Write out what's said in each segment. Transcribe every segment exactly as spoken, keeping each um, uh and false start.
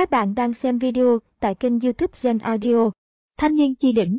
Các bạn đang xem video tại kênh YouTube Gen Audio. Thanh niên chi đỉnh.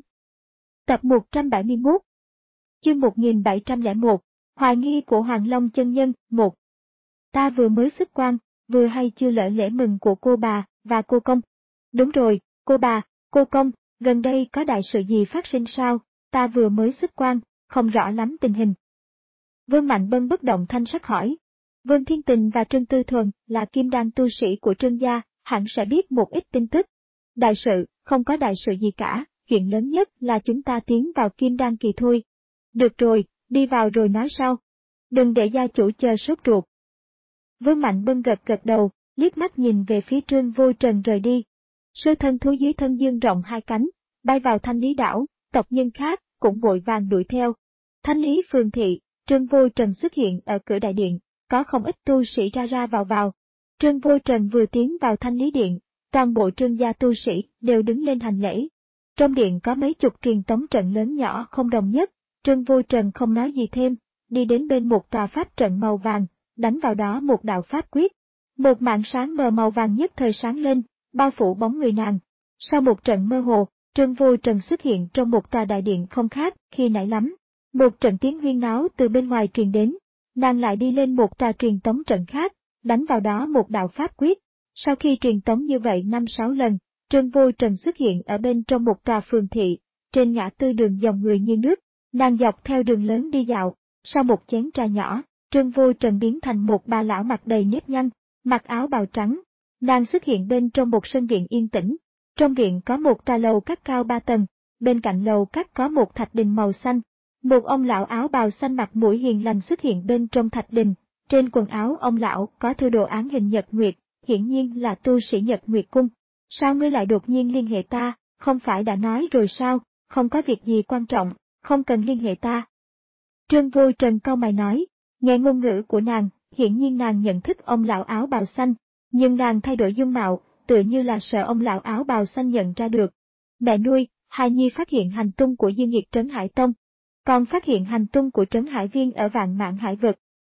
Tập một trăm bảy mươi mốt. Chương một nghìn bảy trăm lẻ một. Hoài nghi của Hoàng Long chân nhân. một. Ta vừa mới xuất quan, vừa hay chưa lỡ lễ mừng của cô bà và cô công. Đúng rồi, cô bà, cô công, gần đây có đại sự gì phát sinh sao? Ta vừa mới xuất quan, không rõ lắm tình hình. Vương Mạnh Bân bất động thanh sắc hỏi. Vương Thiên Tình và Trương Tư Thuần là kim đan tu sĩ của Trương gia, hẳn sẽ biết một ít tin tức. Đại sự, không có đại sự gì cả, chuyện lớn nhất là chúng ta tiến vào kim đan kỳ thôi. Được rồi, đi vào rồi nói sau. Đừng để gia chủ chờ sốt ruột. Vương Mạnh Bân gật gật đầu, liếc mắt nhìn về phía Trương Vô Trần rời đi. Sư thân thú dưới thân dương rộng hai cánh, bay vào Thanh Lý đảo, tộc nhân khác cũng vội vàng đuổi theo. Thanh Lý phường thị, Trương Vô Trần xuất hiện ở cửa đại điện, có không ít tu sĩ ra ra vào vào. Trương Vô Trần vừa tiến vào Thanh Lý điện, toàn bộ Trương gia tu sĩ đều đứng lên hành lễ. Trong điện có mấy chục truyền tống trận lớn nhỏ không đồng nhất, Trương Vô Trần không nói gì thêm, đi đến bên một tòa pháp trận màu vàng, đánh vào đó một đạo pháp quyết. Một màn sáng mờ màu vàng nhất thời sáng lên, bao phủ bóng người nàng. Sau một trận mơ hồ, Trương Vô Trần xuất hiện trong một tòa đại điện không khác khi nãy lắm. Một trận tiếng huyên náo từ bên ngoài truyền đến, nàng lại đi lên một tòa truyền tống trận khác, đánh vào đó một đạo pháp quyết. Sau khi truyền tống như vậy năm sáu lần, Trương Vô Trần xuất hiện ở bên trong một tòa phường thị, trên ngã tư đường dòng người như nước, nàng dọc theo đường lớn đi dạo. Sau một chén trà nhỏ, Trương Vô Trần biến thành một bà lão mặt đầy nếp nhăn, mặc áo bào trắng. Nàng xuất hiện bên trong một sân viện yên tĩnh. Trong viện có một tòa lầu các cao ba tầng, bên cạnh lầu các có một thạch đình màu xanh. Một ông lão áo bào xanh mặt mũi hiền lành xuất hiện bên trong thạch đình. Trên quần áo ông lão có thêu đồ án hình nhật nguyệt, hiển nhiên là tu sĩ Nhật Nguyệt Cung. Sao ngươi lại đột nhiên liên hệ ta, không phải đã nói rồi sao, không có việc gì quan trọng, không cần liên hệ ta. Trương Vô Trần cau mày nói, nghe ngôn ngữ của nàng, hiển nhiên nàng nhận thức ông lão áo bào xanh, nhưng nàng thay đổi dung mạo, tựa như là sợ ông lão áo bào xanh nhận ra được. Mẹ nuôi, hài nhi phát hiện hành tung của Dương Nghiệt Trấn Hải Tông, còn phát hiện hành tung của Trấn Hải Viên ở Vạn Mạn Hải Vực.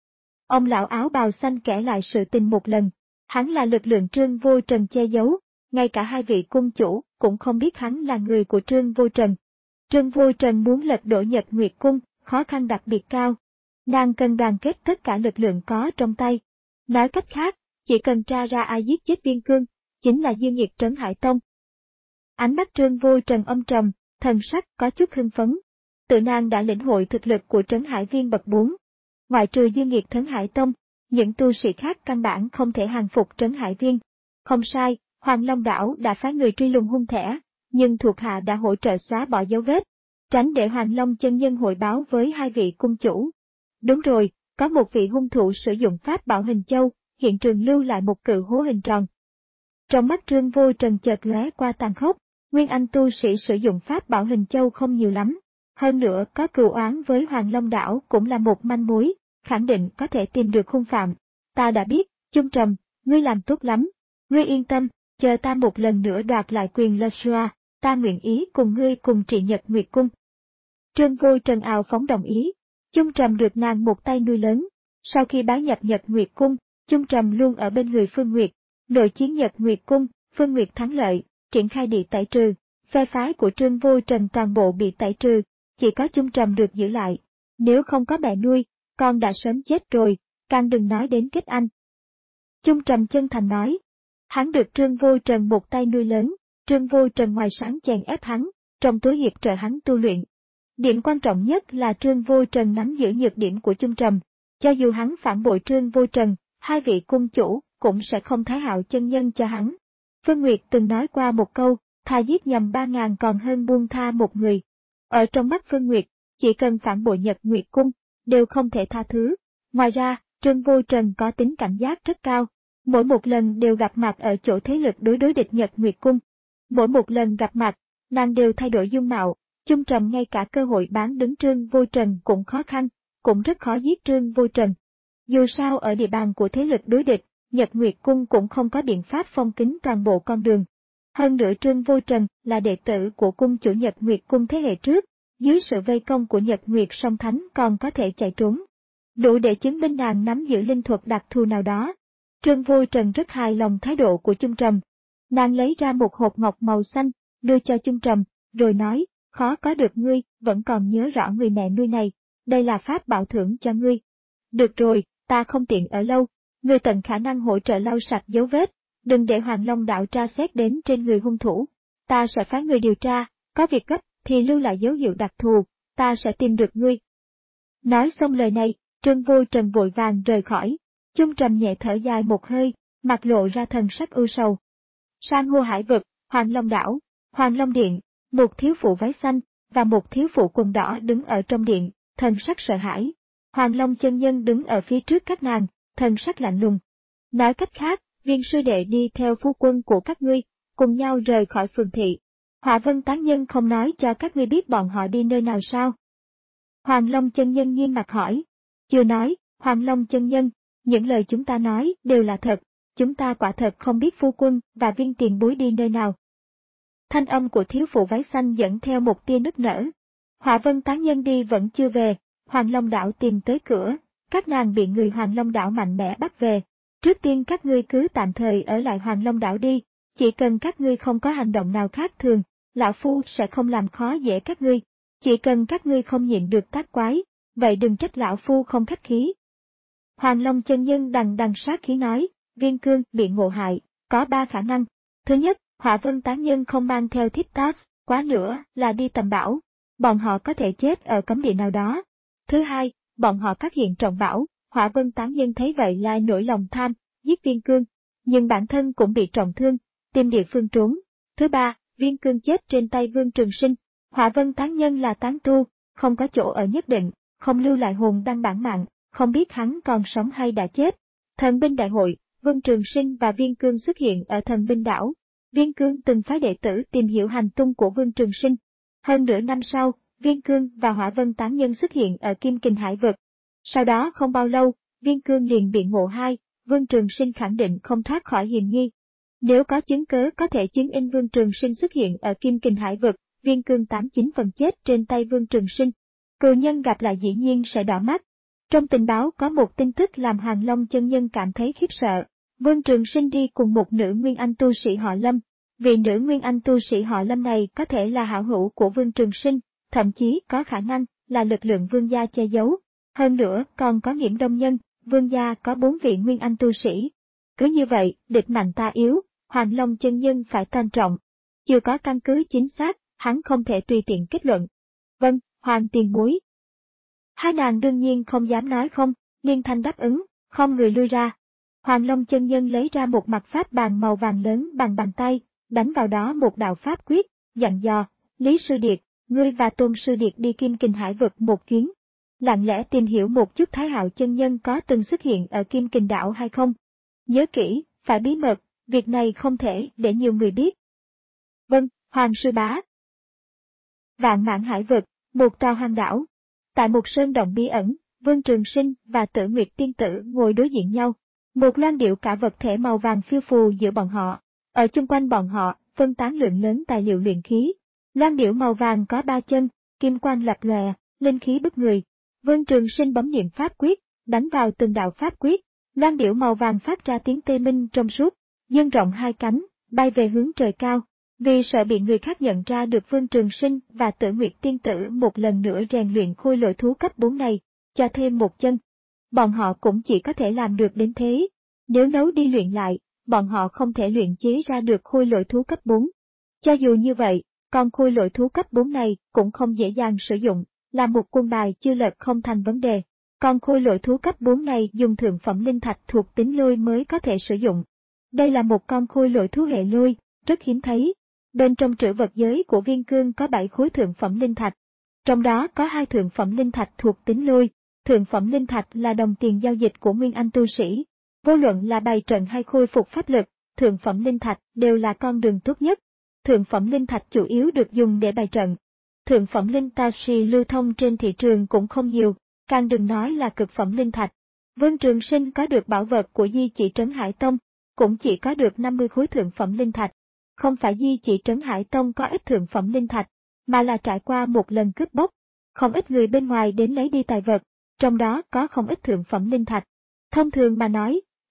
Ông lão áo bào xanh kể lại sự tình một lần, hắn là lực lượng Trương Vô Trần che giấu, ngay cả hai vị cung chủ cũng không biết hắn là người của Trương Vô Trần. Trương Vô Trần muốn lật đổ Nhật Nguyệt Cung, khó khăn đặc biệt cao. Nàng cần đoàn kết tất cả lực lượng có trong tay. Nói cách khác, chỉ cần tra ra ai giết chết Viên Cương, chính là Dương Nghiệt Trấn Hải Tông. Ánh mắt Trương Vô Trần âm trầm, thần sắc có chút hưng phấn. Tự nàng đã lĩnh hội thực lực của Trấn Hải Viên bậc bốn. Ngoại trừ Dương Nghiệt Trấn Hải Tông, những tu sĩ khác căn bản không thể hàng phục Trấn Hải Viên. Không sai, Hoàng Long Đảo đã phái người truy lùng hung thẻ, nhưng thuộc hạ đã hỗ trợ xóa bỏ dấu vết, tránh để Hoàng Long chân nhân hội báo với hai vị cung chủ. Đúng rồi, có một vị hung thủ sử dụng pháp bảo hình châu, hiện trường lưu lại một cự hố hình tròn. Trong mắt Trương Vô Trần chợt lóe qua tàn khốc, nguyên anh tu sĩ sử dụng pháp bảo hình châu không nhiều lắm. Hơn nữa có cừu oán với Hoàng Long Đảo cũng là một manh mối, khẳng định có thể tìm được hung phạm. Ta đã biết, Chung Trầm, ngươi làm tốt lắm. Ngươi yên tâm, chờ ta một lần nữa đoạt lại quyền Lashua, ta nguyện ý cùng ngươi cùng trị Nhật Nguyệt Cung. Trương Vô Trần ào phóng đồng ý. Chung Trầm được nàng một tay nuôi lớn. Sau khi bái nhập Nhật Nguyệt Cung, Chung Trầm luôn ở bên người Phương Nguyệt. Nội chiến Nhật Nguyệt Cung, Phương Nguyệt thắng lợi, triển khai địa tẩy trừ. Phe phái của Trương Vô Trần toàn bộ bị tẩy trừ, chỉ có Chung Trầm được giữ lại. Nếu không có mẹ nuôi, con đã sớm chết rồi, càng đừng nói đến kết anh. Chung Trầm chân thành nói. Hắn được Trương Vô Trần một tay nuôi lớn, Trương Vô Trần ngoài sáng chèn ép hắn, trong tối hiệp trợ hắn tu luyện. Điểm quan trọng nhất là Trương Vô Trần nắm giữ nhược điểm của Chung Trầm, cho dù hắn phản bội Trương Vô Trần, hai vị cung chủ cũng sẽ không thái hạo chân nhân cho hắn. Phương Nguyệt từng nói qua một câu, thà giết nhầm ba ngàn còn hơn buông tha một người. Ở trong mắt Phương Nguyệt, chỉ cần phản bội Nhật Nguyệt Cung, đều không thể tha thứ. Ngoài ra, Trương Vô Trần có tính cảnh giác rất cao. Mỗi một lần đều gặp mặt ở chỗ thế lực đối đối địch Nhật Nguyệt Cung. Mỗi một lần gặp mặt, nàng đều thay đổi dung mạo, Chung Trầm ngay cả cơ hội bán đứng Trương Vô Trần cũng khó khăn, cũng rất khó giết Trương Vô Trần. Dù sao ở địa bàn của thế lực đối địch, Nhật Nguyệt Cung cũng không có biện pháp phong kín toàn bộ con đường. Hơn nữa Trương Vô Trần là đệ tử của cung chủ Nhật Nguyệt Cung thế hệ trước, dưới sự vây công của Nhật Nguyệt Song Thánh còn có thể chạy trốn. Đủ để chứng minh nàng nắm giữ linh thuật đặc thù nào đó. Trương Vô Trần rất hài lòng thái độ của Chung Trầm. Nàng lấy ra một hộp ngọc màu xanh, đưa cho Chung Trầm, rồi nói, khó có được ngươi, vẫn còn nhớ rõ người mẹ nuôi này, đây là pháp bảo thưởng cho ngươi. Được rồi, ta không tiện ở lâu, ngươi tận khả năng hỗ trợ lau sạch dấu vết, đừng để Hoàng Long Đạo tra xét đến trên người hung thủ. Ta sẽ phái người điều tra, có việc gấp thì lưu lại dấu hiệu đặc thù, ta sẽ tìm được ngươi. Nói xong lời này, Trương Vô Trần vội vàng rời khỏi. Chung Trầm nhẹ thở dài một hơi, mặt lộ ra thần sắc ưu sầu. Sang hô hải vực, Hoàng Long Đảo, Hoàng Long Điện, một thiếu phụ váy xanh và một thiếu phụ quần đỏ đứng ở trong điện, thần sắc sợ hãi. Hoàng Long chân nhân đứng ở phía trước các nàng, thần sắc lạnh lùng. Nói cách khác, Viên sư đệ đi theo phu quân của các ngươi, cùng nhau rời khỏi phường thị. Hỏa Vân tán nhân không nói cho các ngươi biết bọn họ đi nơi nào sao? Hoàng Long chân nhân nghiêm mặt hỏi. Chưa nói, Hoàng Long chân nhân, những lời chúng ta nói đều là thật, chúng ta quả thật không biết phu quân và Viên tiền bối đi nơi nào. Thanh âm của thiếu phụ váy xanh dẫn theo một tia nức nở. Hỏa Vân tán nhân đi vẫn chưa về, Hoàng Long Đảo tìm tới cửa, các nàng bị người Hoàng Long Đảo mạnh mẽ bắt về. Trước tiên các ngươi cứ tạm thời ở lại Hoàng Long Đảo đi, chỉ cần các ngươi không có hành động nào khác thường, lão phu sẽ không làm khó dễ các ngươi. Chỉ cần các ngươi không nhịn được tác quái, vậy đừng trách lão phu không khách khí. Hoàng Long chân nhân đằng đằng sát khí nói, Viên Cương bị ngộ hại, có ba khả năng. Thứ nhất, Hỏa Vân tán nhân không mang theo thiếp tác, quá nữa là đi tầm bảo, bọn họ có thể chết ở cấm địa nào đó. Thứ hai, bọn họ phát hiện trọng bảo, Hỏa Vân tán nhân thấy vậy lại nổi lòng tham, giết Viên Cương, nhưng bản thân cũng bị trọng thương, tìm địa phương trốn. Thứ ba, Viên Cương chết trên tay Vương Trường Sinh, Hỏa Vân tán nhân là tán tu, không có chỗ ở nhất định, không lưu lại hồn đăng bản mạng, không biết hắn còn sống hay đã chết. Thần binh đại hội, Vương Trường Sinh và Viên Cương xuất hiện ở thần binh đảo. Viên Cương từng phái đệ tử tìm hiểu hành tung của Vương Trường Sinh. Hơn nửa năm sau, Viên Cương và Hỏa Vân tán nhân xuất hiện ở Kim Kình Hải vực. Sau đó không bao lâu, Viên Cương liền bị ngộ hai, Vương Trường Sinh khẳng định không thoát khỏi hiểm nghi. Nếu có chứng cớ có thể chứng minh Vương Trường Sinh xuất hiện ở Kim Kình Hải vực, Viên Cương tám chín phần chết trên tay Vương Trường Sinh. Cừu nhân gặp lại dĩ nhiên sẽ đỏ mắt. Trong tình báo có một tin tức làm Hoàng Long chân nhân cảm thấy khiếp sợ. Vương Trường Sinh đi cùng một nữ Nguyên Anh tu sĩ họ Lâm. Vị nữ Nguyên Anh tu sĩ họ Lâm này có thể là hảo hữu của Vương Trường Sinh, thậm chí có khả năng là lực lượng Vương gia che giấu. Hơn nữa còn có Nghiễm Đông Nhân, Vương gia có bốn vị Nguyên Anh tu sĩ. Cứ như vậy, địch mạnh ta yếu, Hoàng Long chân nhân phải tôn trọng. Chưa có căn cứ chính xác, hắn không thể tùy tiện kết luận. Vâng, Hoàng tiền bối. Hai nàng đương nhiên không dám nói không, liên thanh đáp ứng, không người lui ra. Hoàng Long chân nhân lấy ra một mặt pháp bàn màu vàng lớn bằng bàn tay, đánh vào đó một đạo pháp quyết, dặn dò, Lý Sư Điệt, ngươi và Tôn Sư Điệt đi Kim Kình Hải vực một chuyến. Lặng lẽ tìm hiểu một chút Thái Hạo chân nhân có từng xuất hiện ở Kim Kình đảo hay không. Nhớ kỹ, phải bí mật, việc này không thể để nhiều người biết. Vâng, Hoàng sư bá. Vạn Mãn Hải vực, một tòa hoang đảo. Tại một sơn động bí ẩn, Vương Trường Sinh và Tử Nguyệt tiên tử ngồi đối diện nhau. Một loan điệu cả vật thể màu vàng phiêu phù giữa bọn họ. Ở chung quanh bọn họ, phân tán lượng lớn tài liệu luyện khí. Loan điệu màu vàng có ba chân, kim quang lập lòe, linh khí bức người. Vương Trường Sinh bấm niệm pháp quyết, đánh vào từng đạo pháp quyết. Loan điệu màu vàng phát ra tiếng tê minh trong suốt, dâng rộng hai cánh, bay về hướng trời cao. Vì sợ bị người khác nhận ra được Vương Trường Sinh và Tử Nguyệt tiên tử một lần nữa rèn luyện khôi lỗi thú cấp bốn này, cho thêm một chân. Bọn họ cũng chỉ có thể làm được đến thế. Nếu nấu đi luyện lại, bọn họ không thể luyện chế ra được khôi lỗi thú cấp bốn. Cho dù như vậy, con khôi lỗi thú cấp bốn này cũng không dễ dàng sử dụng, là một quân bài chưa lật không thành vấn đề. Con khôi lỗi thú cấp bốn này dùng thượng phẩm linh thạch thuộc tính lôi mới có thể sử dụng. Đây là một con khôi lỗi thú hệ lôi, rất hiếm thấy. Bên trong trữ vật giới của Viên Cương có bảy khối thượng phẩm linh thạch. Trong đó có hai thượng phẩm linh thạch thuộc tính lôi. Thượng phẩm linh thạch là đồng tiền giao dịch của Nguyên Anh tu sĩ. Vô luận là bày trận hay khôi phục pháp lực, thượng phẩm linh thạch đều là con đường tốt nhất. Thượng phẩm linh thạch chủ yếu được dùng để bày trận. Thượng phẩm linh taxi lưu thông trên thị trường cũng không nhiều, càng đừng nói là cực phẩm linh thạch. Vương Trường Sinh có được bảo vật của Di Chỉ Trấn Hải Tông, cũng chỉ có được năm mươi khối thượng phẩm linh thạch. Không phải Di Chỉ Trấn Hải Tông có ít thượng phẩm linh thạch, mà là trải qua một lần cướp bóc. Không ít người bên ngoài đến lấy đi tài vật, trong đó có không ít thượng phẩm linh thạch. Thông thường mà nói,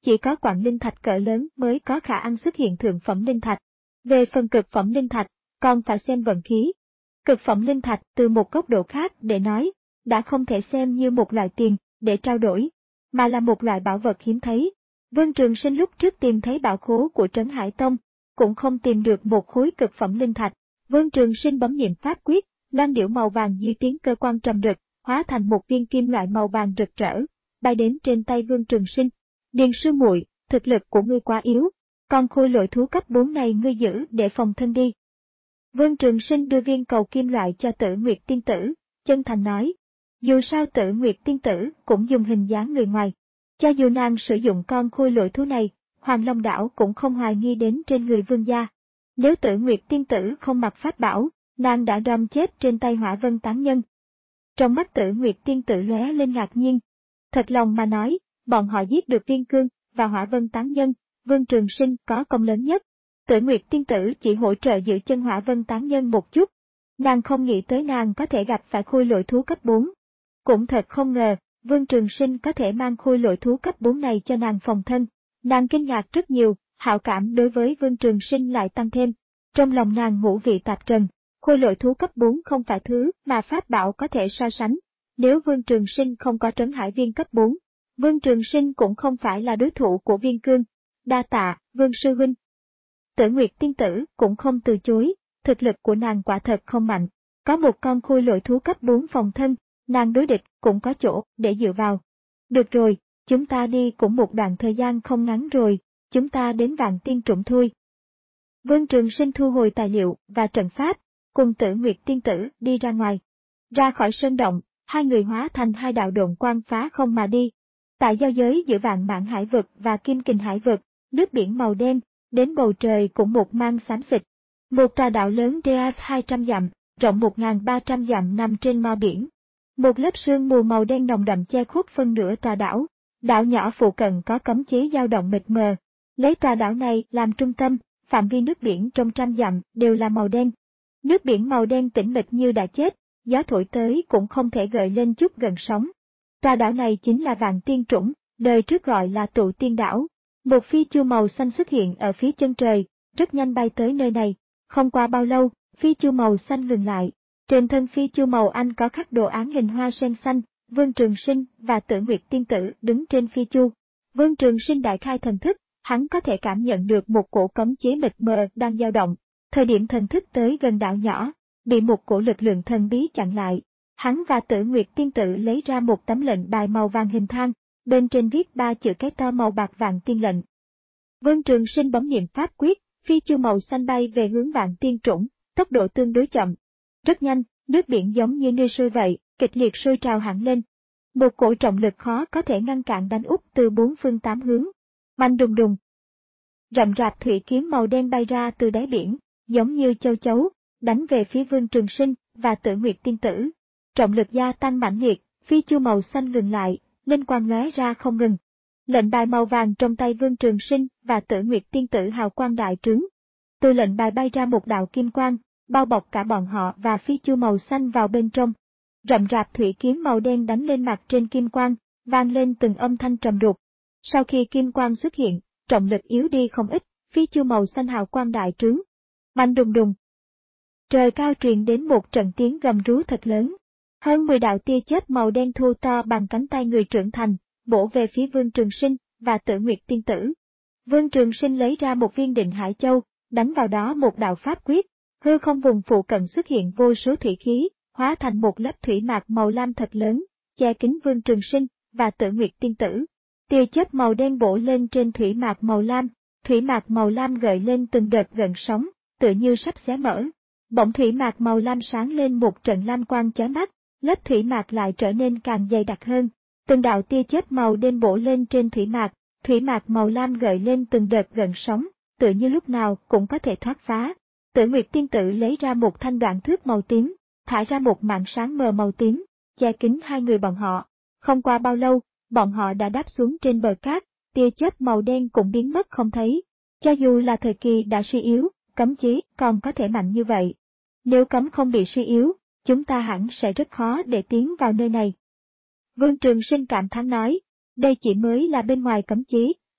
chỉ có quặng linh thạch cỡ lớn mới có khả năng xuất hiện thượng phẩm linh thạch. Về phần cực phẩm linh thạch, còn phải xem vận khí. Cực phẩm linh thạch từ một góc độ khác để nói, đã không thể xem như một loại tiền để trao đổi, mà là một loại bảo vật hiếm thấy. Vương Trường Sinh lúc trước tìm thấy bảo khố của Trấn Hải Tông, cũng không tìm được một khối cực phẩm linh thạch. Vương Trường Sinh bấm niệm pháp quyết, loan điểu màu vàng như tiếng cơ quan trầm rực, hóa thành một viên kim loại màu vàng rực rỡ, bay đến trên tay Vương Trường Sinh. Điền sư muội, thực lực của ngươi quá yếu, còn khôi lỗi thú cấp bốn này ngươi giữ để phòng thân đi. Vương Trường Sinh đưa viên cầu kim loại cho Tử Nguyệt tiên tử, chân thành nói. Dù sao Tử Nguyệt tiên tử cũng dùng hình dáng người ngoài. Cho dù nàng sử dụng con khôi lỗi thú này, Hoàng Long đảo cũng không hoài nghi đến trên người vương gia. Nếu Tử Nguyệt tiên tử không mặc pháp bảo, nàng đã đâm chết trên tay Hỏa Vân tán nhân. Trong mắt Tử Nguyệt tiên tử lóe lên ngạc nhiên. Thật lòng mà nói, bọn họ giết được Viên Cương và Hỏa Vân tán nhân, Vương Trường Sinh có công lớn nhất. Tử Nguyệt tiên tử chỉ hỗ trợ giữ chân Hỏa Vân tán nhân một chút. Nàng không nghĩ tới nàng có thể gặp phải khôi lỗi thú cấp bốn. Cũng thật không ngờ, Vương Trường Sinh có thể mang khôi lỗi thú cấp bốn này cho nàng phòng thân. Nàng kinh ngạc rất nhiều, hảo cảm đối với Vương Trường Sinh lại tăng thêm. Trong lòng nàng ngũ vị tạp trần, khôi lỗi thú cấp bốn không phải thứ mà pháp bảo có thể so sánh. Nếu Vương Trường Sinh không có Trấn Hải Viên cấp bốn, Vương Trường Sinh cũng không phải là đối thủ của Viên Cương. Đa tạ, Vương sư huynh. Tử Nguyệt tiên tử cũng không từ chối, thực lực của nàng quả thật không mạnh. Có một con khôi lỗi thú cấp bốn phòng thân, nàng đối địch cũng có chỗ để dựa vào. Được rồi, chúng ta đi cũng một đoạn thời gian không ngắn rồi, chúng ta đến Vạn Tiên Trũng thôi. Vương Trường Sinh thu hồi tài liệu và trận pháp, cùng Tử Nguyệt tiên tử đi ra ngoài. Ra khỏi sơn động, hai người hóa thành hai đạo độn quang phá không mà đi. Tại giao giới giữa Vạn Mãn Hải vực và Kim Kình Hải vực, nước biển màu đen, đến bầu trời cũng một mang xám xịt. Một tòa đảo lớn radius hai trăm dặm, rộng một nghìn ba trăm dặm nằm trên mặt biển. Một lớp sương mù màu đen nồng đậm che khuất phân nửa tòa đảo. Đảo nhỏ phụ cận có cấm chế dao động mịt mờ. Lấy tòa đảo này làm trung tâm, phạm vi nước biển trong trăm dặm đều là màu đen. Nước biển màu đen tĩnh mịch như đã chết, gió thổi tới cũng không thể gợi lên chút gần sóng. Tòa đảo này chính là Vạn Tiên Trũng, đời trước gọi là Tụ Tiên Đảo. Một phi chu màu xanh xuất hiện ở phía chân trời, rất nhanh bay tới nơi này. Không qua bao lâu, phi chu màu xanh ngừng lại. Trên thân phi chu màu anh có khắc đồ án hình hoa sen xanh, Vương Trường Sinh và Tử Nguyệt tiên tử đứng trên phi chu. Vương Trường Sinh đại khai thần thức, hắn có thể cảm nhận được một cổ cấm chế mịt mờ đang dao động. Thời điểm thần thức tới gần đảo nhỏ, bị một cổ lực lượng thần bí chặn lại. Hắn và Tử Nguyệt tiên tử lấy ra một tấm lệnh bài màu vàng hình thang, bên trên viết ba chữ cái to màu bạc Vạn Tiên lệnh. Vương Trường Sinh bấm niệm pháp quyết, phi chu màu xanh bay về hướng Vạn Tiên Trũng, tốc độ tương đối chậm. Rất nhanh, nước biển giống như nuôi sôi vậy, kịch liệt sôi trào hẳn lên. Một cổ trọng lực khó có thể ngăn cản đánh úp từ bốn phương tám hướng. Mạnh đùng đùng. Rậm rạp thủy kiếm màu đen bay ra từ đáy biển, giống như châu chấu, đánh về phía Vương Trường Sinh và Tử Nguyệt tiên tử. Trọng lực gia tăng mãnh liệt, phi chu màu xanh ngừng lại, linh quang lóe ra không ngừng. Lệnh bài màu vàng trong tay Vương Trường Sinh và Tử Nguyệt tiên tử hào quang đại trướng. Từ lệnh bài bay ra một đạo kim quang, bao bọc cả bọn họ và phi chu màu xanh vào bên trong. Rậm rạp thủy kiếm màu đen đánh lên mặt trên kim quang, vang lên từng âm thanh trầm đục. Sau khi kim quang xuất hiện, trọng lực yếu đi không ít, phi chu màu xanh hào quang đại trướng. Mạnh đùng đùng. Trời cao truyền đến một trận tiếng gầm rú thật lớn. Hơn mười đạo tia chớp màu đen thô to bằng cánh tay người trưởng thành, bổ về phía Vương Trường Sinh và Tử Nguyệt tiên tử. Vương Trường Sinh lấy ra một viên Định Hải Châu, đánh vào đó một đạo pháp quyết, hư không vùng phụ cận xuất hiện vô số thủy khí, hóa thành một lớp thủy mạc màu lam thật lớn, che kín Vương Trường Sinh và Tử Nguyệt tiên tử. Tia chớp màu đen bổ lên trên thủy mạc màu lam, thủy mạc màu lam gợi lên từng đợt gợn sóng, tựa như sắp xé mở. Bỗng thủy mạc màu lam sáng lên một trận lam quang chói mắt, lớp thủy mạc lại trở nên càng dày đặc hơn. Từng đạo tia chớp màu đen bổ lên trên thủy mạc, thủy mạc màu lam gợi lên từng đợt gợn sóng, tựa như lúc nào cũng có thể thoát phá. Tử Nguyệt tiên tử lấy ra một thanh đoạn thước màu tím, thả ra một màn sáng mờ màu tím, che kín hai người bọn họ. Không qua bao lâu, bọn họ đã đáp xuống trên bờ cát, tia chớp màu đen cũng biến mất không thấy. Cho dù là thời kỳ đã suy yếu, cấm chế còn có thể mạnh như vậy. Nếu cấm không bị suy yếu, chúng ta hẳn sẽ rất khó để tiến vào nơi này. Vương Trường Sinh cảm thán nói, đây chỉ mới là bên ngoài cấm chế,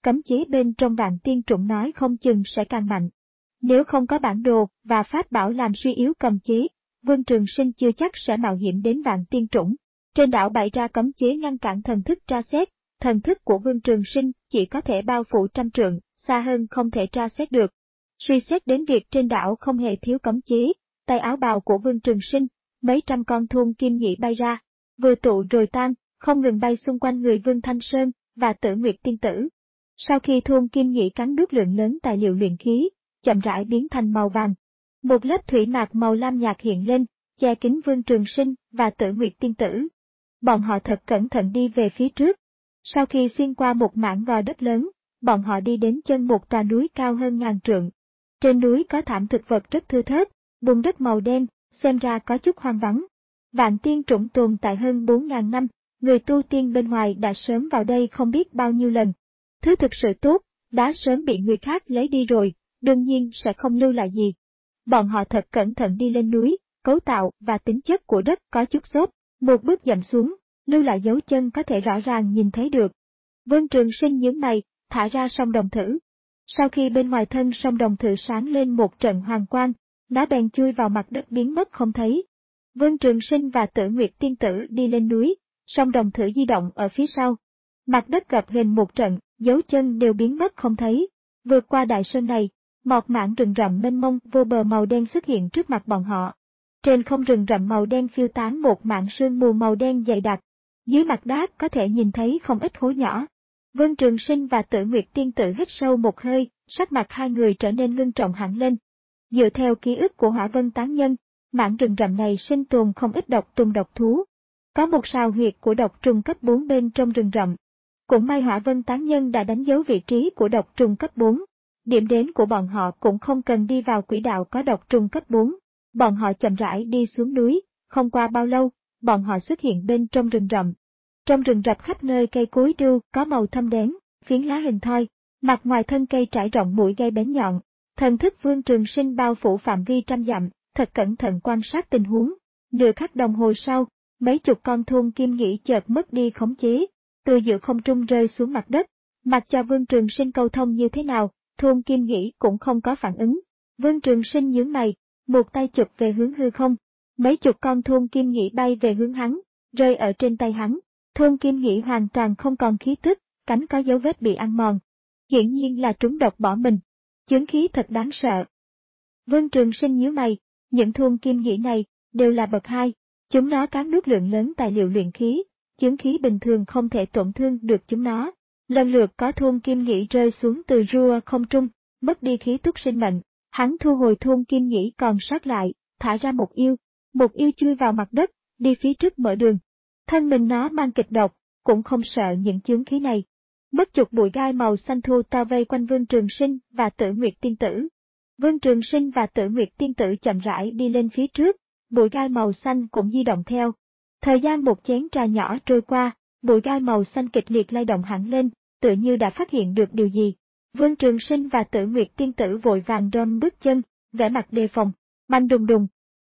cấm chế bên trong Vạn Tiên Trũng nói không chừng sẽ càng mạnh. Nếu không có bản đồ và pháp bảo làm suy yếu cấm chế, Vương Trường Sinh chưa chắc sẽ mạo hiểm đến Vạn Tiên Trũng. Trên đảo bày ra cấm chế ngăn cản thần thức tra xét, thần thức của Vương Trường Sinh chỉ có thể bao phủ trăm trượng, xa hơn không thể tra xét được. Suy xét đến việc trên đảo không hề thiếu cấm chế, tay áo bào của Vương Trường Sinh, mấy trăm con thuôn kim nhĩ bay ra, vừa tụ rồi tan, không ngừng bay xung quanh người Vương Thanh Sơn và Tử Nguyệt Tiên Tử. Sau khi thuôn kim nhĩ cắn nuốt lượng lớn tài liệu luyện khí, chậm rãi biến thành màu vàng. Một lớp thủy mạc màu lam nhạt hiện lên, che kín Vương Trường Sinh và Tử Nguyệt Tiên Tử. Bọn họ thật cẩn thận đi về phía trước. Sau khi xuyên qua một mảng gò đất lớn, bọn họ đi đến chân một tòa núi cao hơn ngàn trượng. Trên núi có thảm thực vật rất thưa thớt, bùn đất màu đen, xem ra có chút hoang vắng. Vạn Tiên Trũng tồn tại hơn bốn ngàn năm, người tu tiên bên ngoài đã sớm vào đây không biết bao nhiêu lần. Thứ thực sự tốt, đã sớm bị người khác lấy đi rồi, đương nhiên sẽ không lưu lại gì. Bọn họ thật cẩn thận đi lên núi, cấu tạo và tính chất của đất có chút xốp, một bước dậm xuống, lưu lại dấu chân có thể rõ ràng nhìn thấy được. Vương Trường Sinh nhướng mày, thả ra song đồng thử. Sau khi bên ngoài thân song đồng thử sáng lên một trận hoàng quang, nó bèn chui vào mặt đất biến mất không thấy. Vương Trường Sinh và Tử Nguyệt Tiên Tử đi lên núi, song đồng thử di động ở phía sau. Mặt đất gập ghềnh một trận, dấu chân đều biến mất không thấy. Vượt qua đại sơn này, một mảng rừng rậm mênh mông vô bờ màu đen xuất hiện trước mặt bọn họ. Trên không rừng rậm màu đen phiêu tán một mảng sương mù màu đen dày đặc. Dưới mặt đá có thể nhìn thấy không ít hố nhỏ. Vương Trường Sinh và Tử Nguyệt Tiên Tử hít sâu một hơi, sắc mặt hai người trở nên ngưng trọng hẳn lên. Dựa theo ký ức của Hỏa Vân Tán Nhân, mảng rừng rậm này sinh tồn không ít độc trùng độc thú. Có một sào huyệt của độc trùng cấp bốn bên trong rừng rậm. Cũng may Hỏa Vân Tán Nhân đã đánh dấu vị trí của độc trùng cấp bốn. Điểm đến của bọn họ cũng không cần đi vào quỹ đạo có độc trùng cấp bốn. Bọn họ chậm rãi đi xuống núi, không qua bao lâu, bọn họ xuất hiện bên trong rừng rậm. Trong rừng rậm khắp nơi cây cối đu có màu thâm đen, phiến lá hình thoi, mặt ngoài thân cây trải rộng mũi gai bén nhọn. Thần thức Vương Trường Sinh bao phủ phạm vi trăm dặm, thật cẩn thận quan sát tình huống. Nửa khắc đồng hồ sau, mấy chục con thuôn kim nhĩ chợt mất đi khống chế, từ giữa không trung rơi xuống mặt đất. Mặc cho Vương Trường Sinh cầu thông như thế nào, thuôn kim nhĩ cũng không có phản ứng. Vương Trường Sinh nhướng mày, một tay chụp về hướng hư không. Mấy chục con thuôn kim nhĩ bay về hướng hắn, rơi ở trên tay hắn. Thuôn kim nhĩ hoàn toàn không còn khí tức, cánh có dấu vết bị ăn mòn. Hiển nhiên là trúng độc bỏ mình. Chướng khí thật đáng sợ. Vương Trường Sinh nhíu mày, những thuôn kim nhĩ này đều là bậc hai, chúng nó cán nuốt lượng lớn tài liệu luyện khí, chướng khí bình thường không thể tổn thương được chúng nó. Lần lượt có thuôn kim nhĩ rơi xuống từ rua không trung, mất đi khí túc sinh mệnh. Hắn thu hồi thuôn kim nhĩ còn sót lại, thả ra một yêu, một yêu chui vào mặt đất, đi phía trước mở đường. Thân mình nó mang kịch độc, cũng không sợ những chướng khí này. Mất chục bụi gai màu xanh thu tao vây quanh Vương Trường Sinh và Tử Nguyệt Tiên Tử. Vương Trường Sinh và Tử Nguyệt Tiên Tử chậm rãi đi lên phía trước, bụi gai màu xanh cũng di động theo. Thời gian một chén trà nhỏ trôi qua, bụi gai màu xanh kịch liệt lay động hẳn lên, tự như đã phát hiện được điều gì. Vương Trường Sinh và Tử Nguyệt Tiên Tử vội vàng đom bước chân, vẻ mặt đề phòng, banh đùng đùng.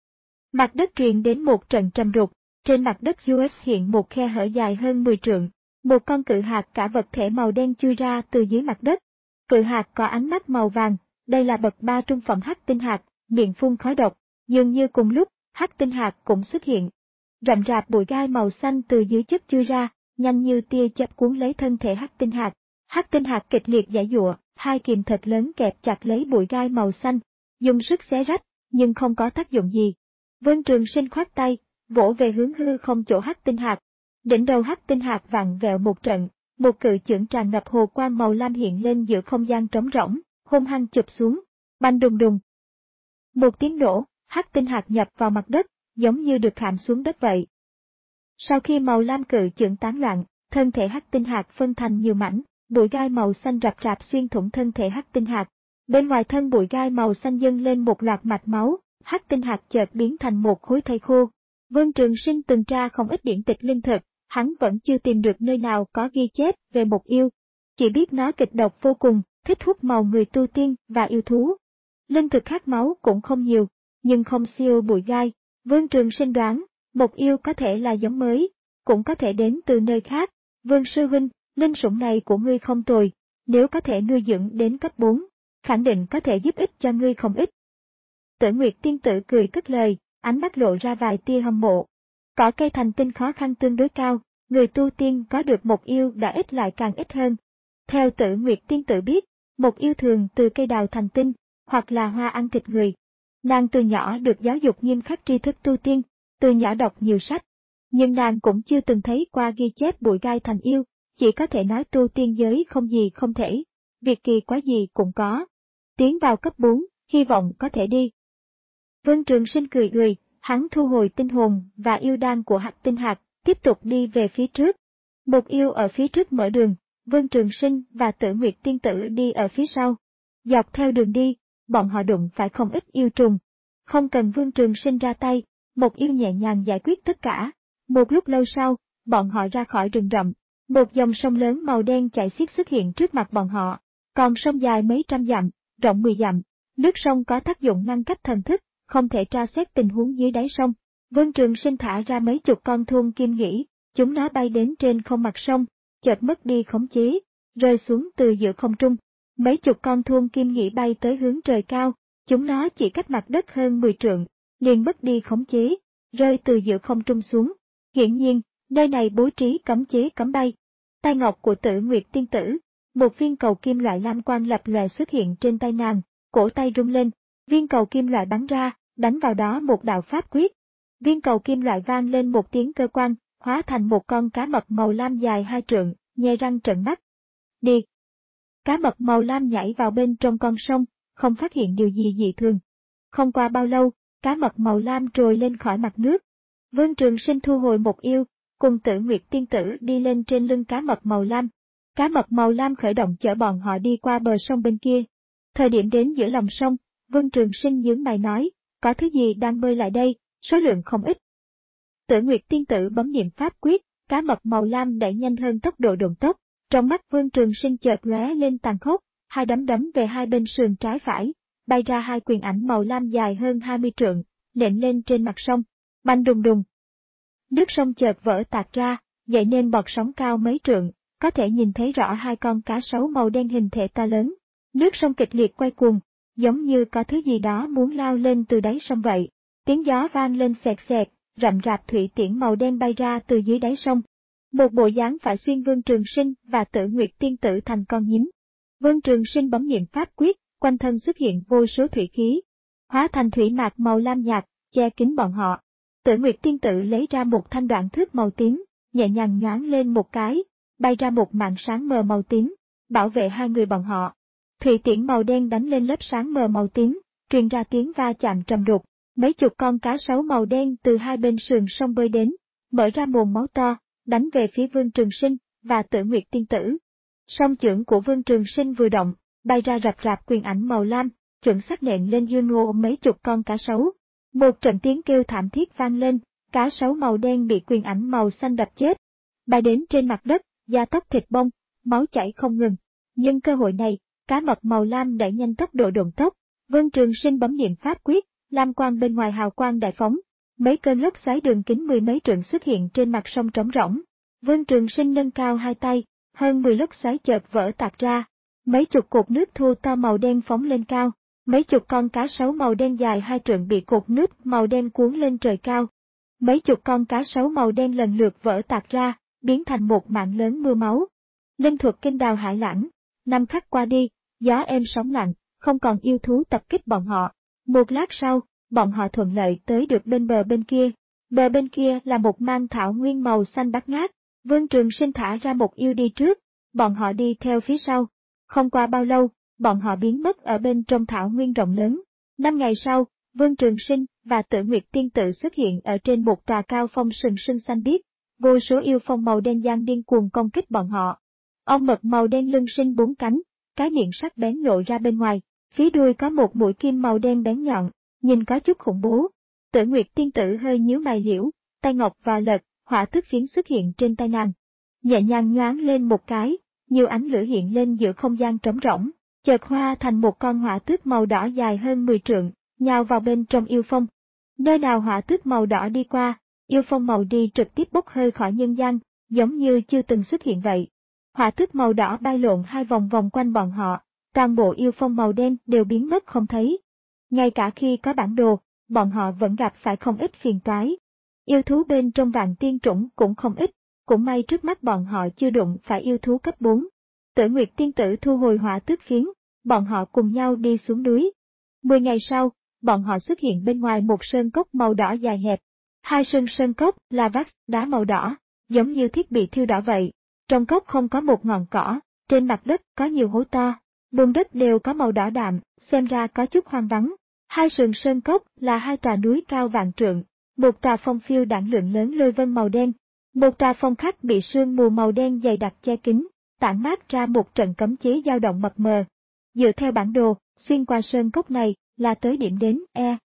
Mặt đất truyền đến một trận trầm đục, trên mặt đất u ét hiện một khe hở dài hơn mười trượng. Một con cự hạt cả vật thể màu đen chui ra từ dưới mặt đất. Cự hạt có ánh mắt màu vàng, đây là bậc ba trung phẩm hắc tinh hạt, miệng phun khói độc. Dường như cùng lúc, hắc tinh hạt cũng xuất hiện. Rậm rạp bụi gai màu xanh từ dưới chất chui ra, nhanh như tia chớp cuốn lấy thân thể hắc tinh hạt. Hắc tinh hạt kịch liệt giãy giụa, hai kìm thật lớn kẹp chặt lấy bụi gai màu xanh, dùng sức xé rách, nhưng không có tác dụng gì. Vương Trường Sinh khoát tay, vỗ về hướng hư không chỗ hắc tinh hạt. Đỉnh đầu hắc tinh hạt vặn vẹo một trận, một cự chưởng tràn ngập hồ quang màu lam hiện lên giữa không gian trống rỗng, hung hăng chụp xuống, banh đùng đùng. Một tiếng nổ, hắc tinh hạt nhập vào mặt đất, giống như được hãm xuống đất vậy. Sau khi màu lam cự chưởng tán loạn, thân thể hắc tinh hạt phân thành nhiều mảnh, bụi gai màu xanh rạp rạp xuyên thủng thân thể hắc tinh hạt. Bên ngoài thân bụi gai màu xanh dâng lên một loạt mạch máu, hắc tinh hạt chợt biến thành một khối thây khô. Vương Trường Sinh từng tra không ít điển tịch linh thực, hắn vẫn chưa tìm được nơi nào có ghi chép về một yêu. Chỉ biết nó kịch độc vô cùng, thích hút màu người tu tiên và yêu thú. Linh thực khát máu cũng không nhiều, nhưng không siêu bụi gai. Vương Trường Sinh đoán, một yêu có thể là giống mới, cũng có thể đến từ nơi khác. Vương sư huynh, linh sủng này của ngươi không tồi, nếu có thể nuôi dưỡng đến cấp bốn, khẳng định có thể giúp ích cho ngươi không ít. Tử Nguyệt tiên tử cười cất lời, ánh mắt lộ ra vài tia hâm mộ. Cỏ cây thành tinh khó khăn tương đối cao, người tu tiên có được một yêu đã ít lại càng ít hơn. Theo Tử Nguyệt tiên tử biết, một yêu thường từ cây đào thành tinh, hoặc là hoa ăn thịt người. Nàng từ nhỏ được giáo dục nghiêm khắc tri thức tu tiên, từ nhỏ đọc nhiều sách. Nhưng nàng cũng chưa từng thấy qua ghi chép bụi gai thành yêu, chỉ có thể nói tu tiên giới không gì không thể, việc kỳ quái gì cũng có. Tiến vào cấp bốn, hy vọng có thể đi. Vương Trường Sinh cười cười, hắn thu hồi tinh hồn và yêu đan của hạt tinh hạt, tiếp tục đi về phía trước. Một yêu ở phía trước mở đường, Vương Trường Sinh và Tử Nguyệt tiên tử đi ở phía sau. Dọc theo đường đi, bọn họ đụng phải không ít yêu trùng. Không cần Vương Trường Sinh ra tay, một yêu nhẹ nhàng giải quyết tất cả. Một lúc lâu sau, bọn họ ra khỏi rừng rậm. Một dòng sông lớn màu đen chảy xiết xuất hiện trước mặt bọn họ. Còn sông dài mấy trăm dặm, rộng mười dặm. Nước sông có tác dụng ngăn cách thần thức, không thể tra xét tình huống dưới đáy sông. Vương Trường Sinh thả ra mấy chục con thuôn kim nghĩ, chúng nó bay đến trên không mặt sông, chợt mất đi khống chế, rơi xuống từ giữa không trung. Mấy chục con thuôn kim nghĩ bay tới hướng trời cao, chúng nó chỉ cách mặt đất hơn mười trượng, liền mất đi khống chế, rơi từ giữa không trung xuống. Hiển nhiên, nơi này bố trí cấm chế cấm bay. Tay ngọc của Tử Nguyệt tiên tử, một viên cầu kim loại lam quang lập lòe xuất hiện trên tay nàng, cổ tay rung lên, viên cầu kim loại bắn ra, đánh vào đó một đạo pháp quyết. Viên cầu kim loại vang lên một tiếng cơ quan, hóa thành một con cá mập màu lam dài hai trượng, nhe răng trợn mắt. Đi! Cá mập màu lam nhảy vào bên trong con sông, không phát hiện điều gì dị thường. Không qua bao lâu, cá mập màu lam trồi lên khỏi mặt nước. Vương Trường Sinh thu hồi một yêu, cùng Tử Nguyệt tiên tử đi lên trên lưng cá mập màu lam. Cá mập màu lam khởi động chở bọn họ đi qua bờ sông bên kia. Thời điểm đến giữa lòng sông, Vương Trường Sinh nhướng mày nói, có thứ gì đang bơi lại đây, số lượng không ít. Tử Nguyệt tiên tử bấm niệm pháp quyết, cá mập màu lam đẩy nhanh hơn tốc độ độn tốc. Trong mắt Vương Trường Sinh chợt lóe lên tàn khốc, hai đấm đấm về hai bên sườn trái phải, bay ra hai quyền ảnh màu lam dài hơn hai mươi trượng, nện lên trên mặt sông. Bành đùng đùng. Nước sông chợt vỡ tạc ra, dậy nên bọt sóng cao mấy trượng, có thể nhìn thấy rõ hai con cá sấu màu đen hình thể to lớn. Nước sông kịch liệt quay cuồng, giống như có thứ gì đó muốn lao lên từ đáy sông vậy. Tiếng gió vang lên xẹt xẹt, rậm rạp thủy tiễn màu đen bay ra từ dưới đáy sông. Một bộ dáng phải xuyên Vương Trường Sinh và Tử Nguyệt tiên tử thành con nhím. Vương Trường Sinh bấm niệm pháp quyết, quanh thân xuất hiện vô số thủy khí, hóa thành thủy mạc màu lam nhạt, che kín bọn họ. Tử Nguyệt tiên tử lấy ra một thanh đoạn thước màu tím, nhẹ nhàng nhoáng lên một cái, bay ra một màn sáng mờ màu tím, bảo vệ hai người bọn họ. Thủy tiễn màu đen đánh lên lớp sáng mờ màu tím, truyền ra tiếng va chạm trầm đục. Mấy chục con cá sấu màu đen từ hai bên sườn sông bơi đến, mở ra mồm máu to, đánh về phía Vương Trường Sinh và Tử Nguyệt tiên tử. Song chưởng của Vương Trường Sinh vừa động, bay ra rập rạp quyền ảnh màu lam, chuẩn xác nện lên dương ngô mấy chục con cá sấu. Một trận tiếng kêu thảm thiết vang lên, cá sấu màu đen bị quyền ảnh màu xanh đập chết, bay đến trên mặt đất, da tóc thịt bong, máu chảy không ngừng. Nhưng cơ hội này, cá mập màu lam đẩy nhanh tốc độ độn tốc. Vương Trường Sinh bấm niệm pháp quyết, lam quang bên ngoài hào quang đại phóng, mấy cơn lốc xoáy đường kính mười mấy trượng xuất hiện trên mặt sông trống rỗng. Vương Trường Sinh nâng cao hai tay, hơn mười lốc xoáy chợt vỡ tạc ra, mấy chục cột nước thô to màu đen phóng lên cao, mấy chục con cá sấu màu đen dài hai trượng bị cột nước màu đen cuốn lên trời cao. Mấy chục con cá sấu màu đen lần lượt vỡ tạc ra, biến thành một mạng lớn mưa máu. Linh thuật kinh đào hải lãng, năm khắc qua đi, gió êm sóng lặng, không còn yêu thú tập kích bọn họ. Một lát sau, bọn họ thuận lợi tới được bên bờ bên kia. Bờ bên kia là một mang thảo nguyên màu xanh bát ngát. Vương Trường Sinh thả ra một yêu đi trước, bọn họ đi theo phía sau. Không qua bao lâu, bọn họ biến mất ở bên trong thảo nguyên rộng lớn. Năm ngày sau, Vương Trường Sinh và Tử Nguyệt tiên tử xuất hiện ở trên một tòa cao phong sừng sưng xanh biếc. Vô số yêu phong màu đen giăng điên cuồng công kích bọn họ. Ong mật màu đen lưng sinh bốn cánh, cái miệng sắc bén lộ ra bên ngoài, phía đuôi có một mũi kim màu đen bén nhọn, nhìn có chút khủng bố. Tử Nguyệt tiên tử hơi nhíu mày liễu, tay ngọc và lật, hỏa tước phiến xuất hiện trên tay nàng. Nhẹ nhàng nhoáng lên một cái, nhiều ánh lửa hiện lên giữa không gian trống rỗng, chợt hoa thành một con hỏa tước màu đỏ dài hơn mười trượng, nhào vào bên trong yêu phong. Nơi nào hỏa tước màu đỏ đi qua, yêu phong màu đi trực tiếp bốc hơi khỏi nhân gian, giống như chưa từng xuất hiện vậy. Hỏa thức màu đỏ bay lộn hai vòng vòng quanh bọn họ, toàn bộ yêu phong màu đen đều biến mất không thấy. Ngay cả khi có bản đồ, bọn họ vẫn gặp phải không ít phiền toái. Yêu thú bên trong vạn tiên trũng cũng không ít, cũng may trước mắt bọn họ chưa đụng phải yêu thú cấp bốn. Tử Nguyệt tiên tử thu hồi hỏa tước phiến, bọn họ cùng nhau đi xuống núi. Mười ngày sau, bọn họ xuất hiện bên ngoài một sơn cốc màu đỏ dài hẹp. Hai sừng sơn cốc là vách đá màu đỏ, giống như thiết bị thiêu đỏ vậy. Trong cốc không có một ngọn cỏ, trên mặt đất có nhiều hố to, bùn đất đều có màu đỏ đạm, xem ra có chút hoang vắng. Hai sừng sơn cốc là hai tòa núi cao vạn trượng, một tòa phong phiêu đãng lượng lớn lôi vân màu đen, một tòa phong khác bị sương mù màu đen dày đặc che kín, tản mát ra một trận cấm chế dao động mập mờ. Dựa theo bản đồ, xuyên qua sơn cốc này là tới điểm đến E.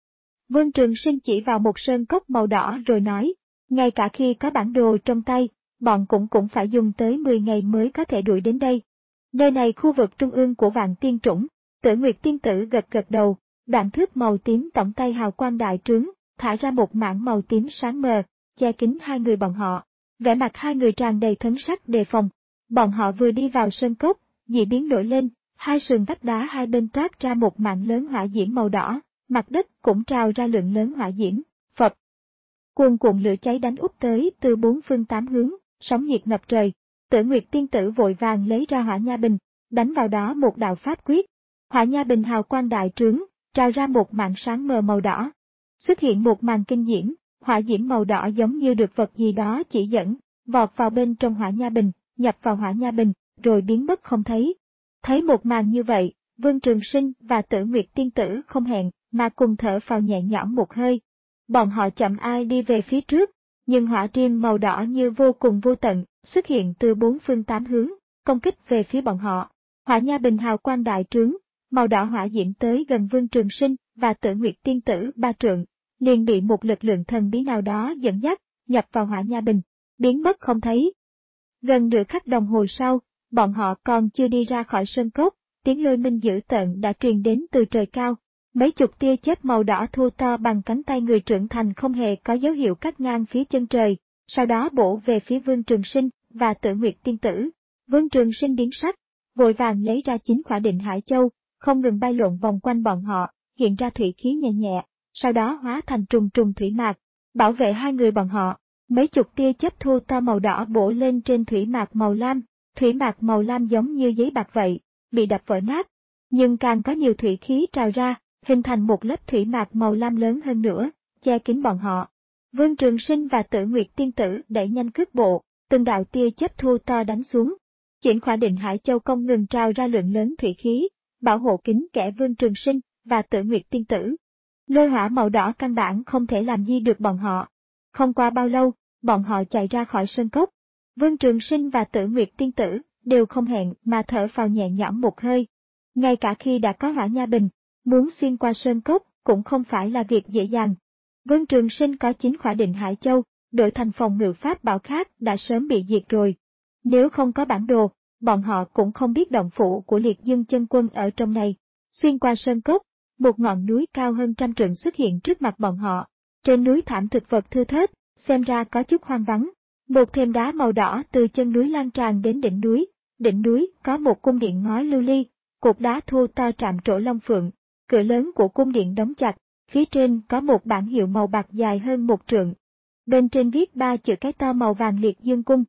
Vương Trường Sinh chỉ vào một sơn cốc màu đỏ rồi nói, ngay cả khi có bản đồ trong tay, bọn cũng cũng phải dùng tới mười ngày mới có thể đuổi đến đây. Nơi này khu vực trung ương của vạn tiên trũng. Tử Nguyệt tiên tử gật gật đầu, đoạn thước màu tím tổng tay hào quang đại trướng, thả ra một mảng màu tím sáng mờ, che kín hai người bọn họ. Vẻ mặt hai người tràn đầy thấn sắc đề phòng. Bọn họ vừa đi vào sơn cốc, dị biến nổi lên, hai sườn vách đá hai bên toát ra một mảng lớn hỏa diễm màu đỏ, mặt đất cũng trào ra lượng lớn hỏa diễm. Phập. Cuồn cuộn lửa cháy đánh úp tới từ bốn phương tám hướng, sóng nhiệt ngập trời. Tử Nguyệt tiên tử vội vàng lấy ra hỏa nha bình, đánh vào đó một đạo pháp quyết. Hỏa nha bình hào quang đại trướng, trào ra một mảng sáng mờ màu đỏ. Xuất hiện một màn kinh diễm, hỏa diễm màu đỏ giống như được vật gì đó chỉ dẫn, vọt vào bên trong hỏa nha bình, nhập vào hỏa nha bình, rồi biến mất không thấy. Thấy một màn như vậy, Vương Trường Sinh và Tử Nguyệt tiên tử không hẹn mà cùng thở phào nhẹ nhõm một hơi. Bọn họ chậm ai đi về phía trước, nhưng hỏa triêm màu đỏ như vô cùng vô tận, xuất hiện từ bốn phương tám hướng, công kích về phía bọn họ. Hỏa nha bình hào quang đại trướng, màu đỏ hỏa diễm tới gần Vương Trường Sinh và Tử Nguyệt tiên tử ba trượng, liền bị một lực lượng thần bí nào đó dẫn dắt, nhập vào hỏa nha bình, biến mất không thấy. Gần nửa khắc đồng hồ sau, bọn họ còn chưa đi ra khỏi sơn cốc, tiếng lôi minh dữ tợn đã truyền đến từ trời cao. Mấy chục tia chớp màu đỏ thô to bằng cánh tay người trưởng thành không hề có dấu hiệu cắt ngang phía chân trời, sau đó bổ về phía Vương Trường Sinh và Tử Nguyệt tiên tử. Vương Trường Sinh biến sắc, vội vàng lấy ra chín quả định hải châu, không ngừng bay lộn vòng quanh bọn họ, hiện ra thủy khí nhẹ nhẹ, sau đó hóa thành trùng trùng thủy mạc, bảo vệ hai người bọn họ. Mấy chục tia chớp thô to màu đỏ bổ lên trên thủy mạc màu lam, thủy mạc màu lam giống như giấy bạc vậy, bị đập vỡ nát, nhưng càng có nhiều thủy khí trào ra, hình thành một lớp thủy mạc màu lam lớn hơn nữa, che kín bọn họ. Vương Trường Sinh và Tử Nguyệt tiên tử đẩy nhanh cước bộ, từng đạo tia chớp thô to đánh xuống. Chuyển khỏa định hải châu không ngừng trào ra lượng lớn thủy khí, bảo hộ kín kẽ Vương Trường Sinh và Tử Nguyệt tiên tử. Lôi hỏa màu đỏ căn bản không thể làm gì được bọn họ. Không qua bao lâu, bọn họ chạy ra khỏi sơn cốc. Vương Trường Sinh và Tử Nguyệt tiên tử đều không hẹn mà thở phào nhẹ nhõm một hơi. Ngay cả khi đã có hỏa nha bình, muốn xuyên qua sơn cốc cũng không phải là việc dễ dàng. Vương Trường Sinh có chín khỏa định hải châu, đội thành phòng ngự pháp bảo khác đã sớm bị diệt rồi. Nếu không có bản đồ, bọn họ cũng không biết động phủ của Liệt Dương chân quân ở trong này. Xuyên qua sơn cốc, một ngọn núi cao hơn trăm trượng xuất hiện trước mặt bọn họ. Trên núi thảm thực vật thưa thớt, xem ra có chút hoang vắng. Một thềm đá màu đỏ từ chân núi lan tràn đến đỉnh núi. Đỉnh núi có một cung điện ngói lưu ly, cột đá thô to chạm trổ long phượng. Cửa lớn của cung điện đóng chặt, phía trên có một bảng hiệu màu bạc dài hơn một trượng. Bên trên viết ba chữ cái to màu vàng Liệt Dương cung.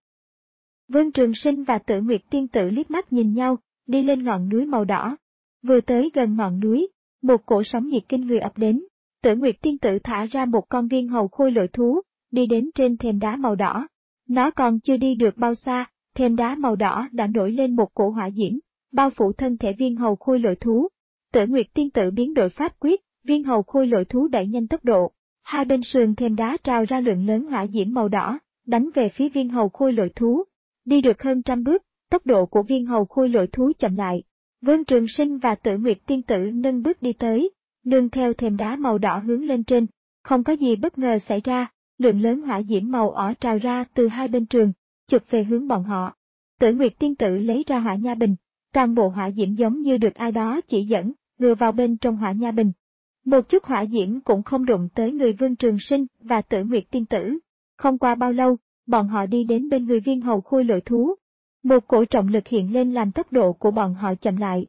Vương Trường Sinh và Tử Nguyệt tiên tử liếc mắt nhìn nhau, đi lên ngọn núi màu đỏ. Vừa tới gần ngọn núi, một cổ sóng nhiệt kinh người ập đến. Tử Nguyệt tiên tử thả ra một con viên hầu khôi lội thú, đi đến trên thềm đá màu đỏ. Nó còn chưa đi được bao xa, thềm đá màu đỏ đã nổi lên một cổ hỏa diễm, bao phủ thân thể viên hầu khôi lội thú. Tử Nguyệt tiên tử biến đổi pháp quyết, viên hầu khôi lội thú đẩy nhanh tốc độ. Hai bên sườn thềm đá trào ra lượng lớn hỏa diễm màu đỏ, đánh về phía viên hầu khôi lội thú. Đi được hơn trăm bước, tốc độ của viên hầu khôi lội thú chậm lại. Vương Trường Sinh và Tử Nguyệt tiên tử nâng bước đi tới, nương theo thềm đá màu đỏ hướng lên trên. Không có gì bất ngờ xảy ra, lượng lớn hỏa diễm màu ỏ trào ra từ hai bên trường, chụp về hướng bọn họ. Tử Nguyệt tiên tử lấy ra hỏa nha bình, toàn bộ hỏa diễm giống như được ai đó chỉ dẫn, đưa vào bên trong hỏa nha bình. Một chút hỏa diễm cũng không đụng tới người Vương Trường Sinh và Tử Nguyệt tiên tử. Không qua bao lâu, bọn họ đi đến bên người viên hầu khôi lội thú. Một cổ trọng lực hiện lên làm tốc độ của bọn họ chậm lại.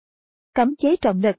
Cấm chế trọng lực.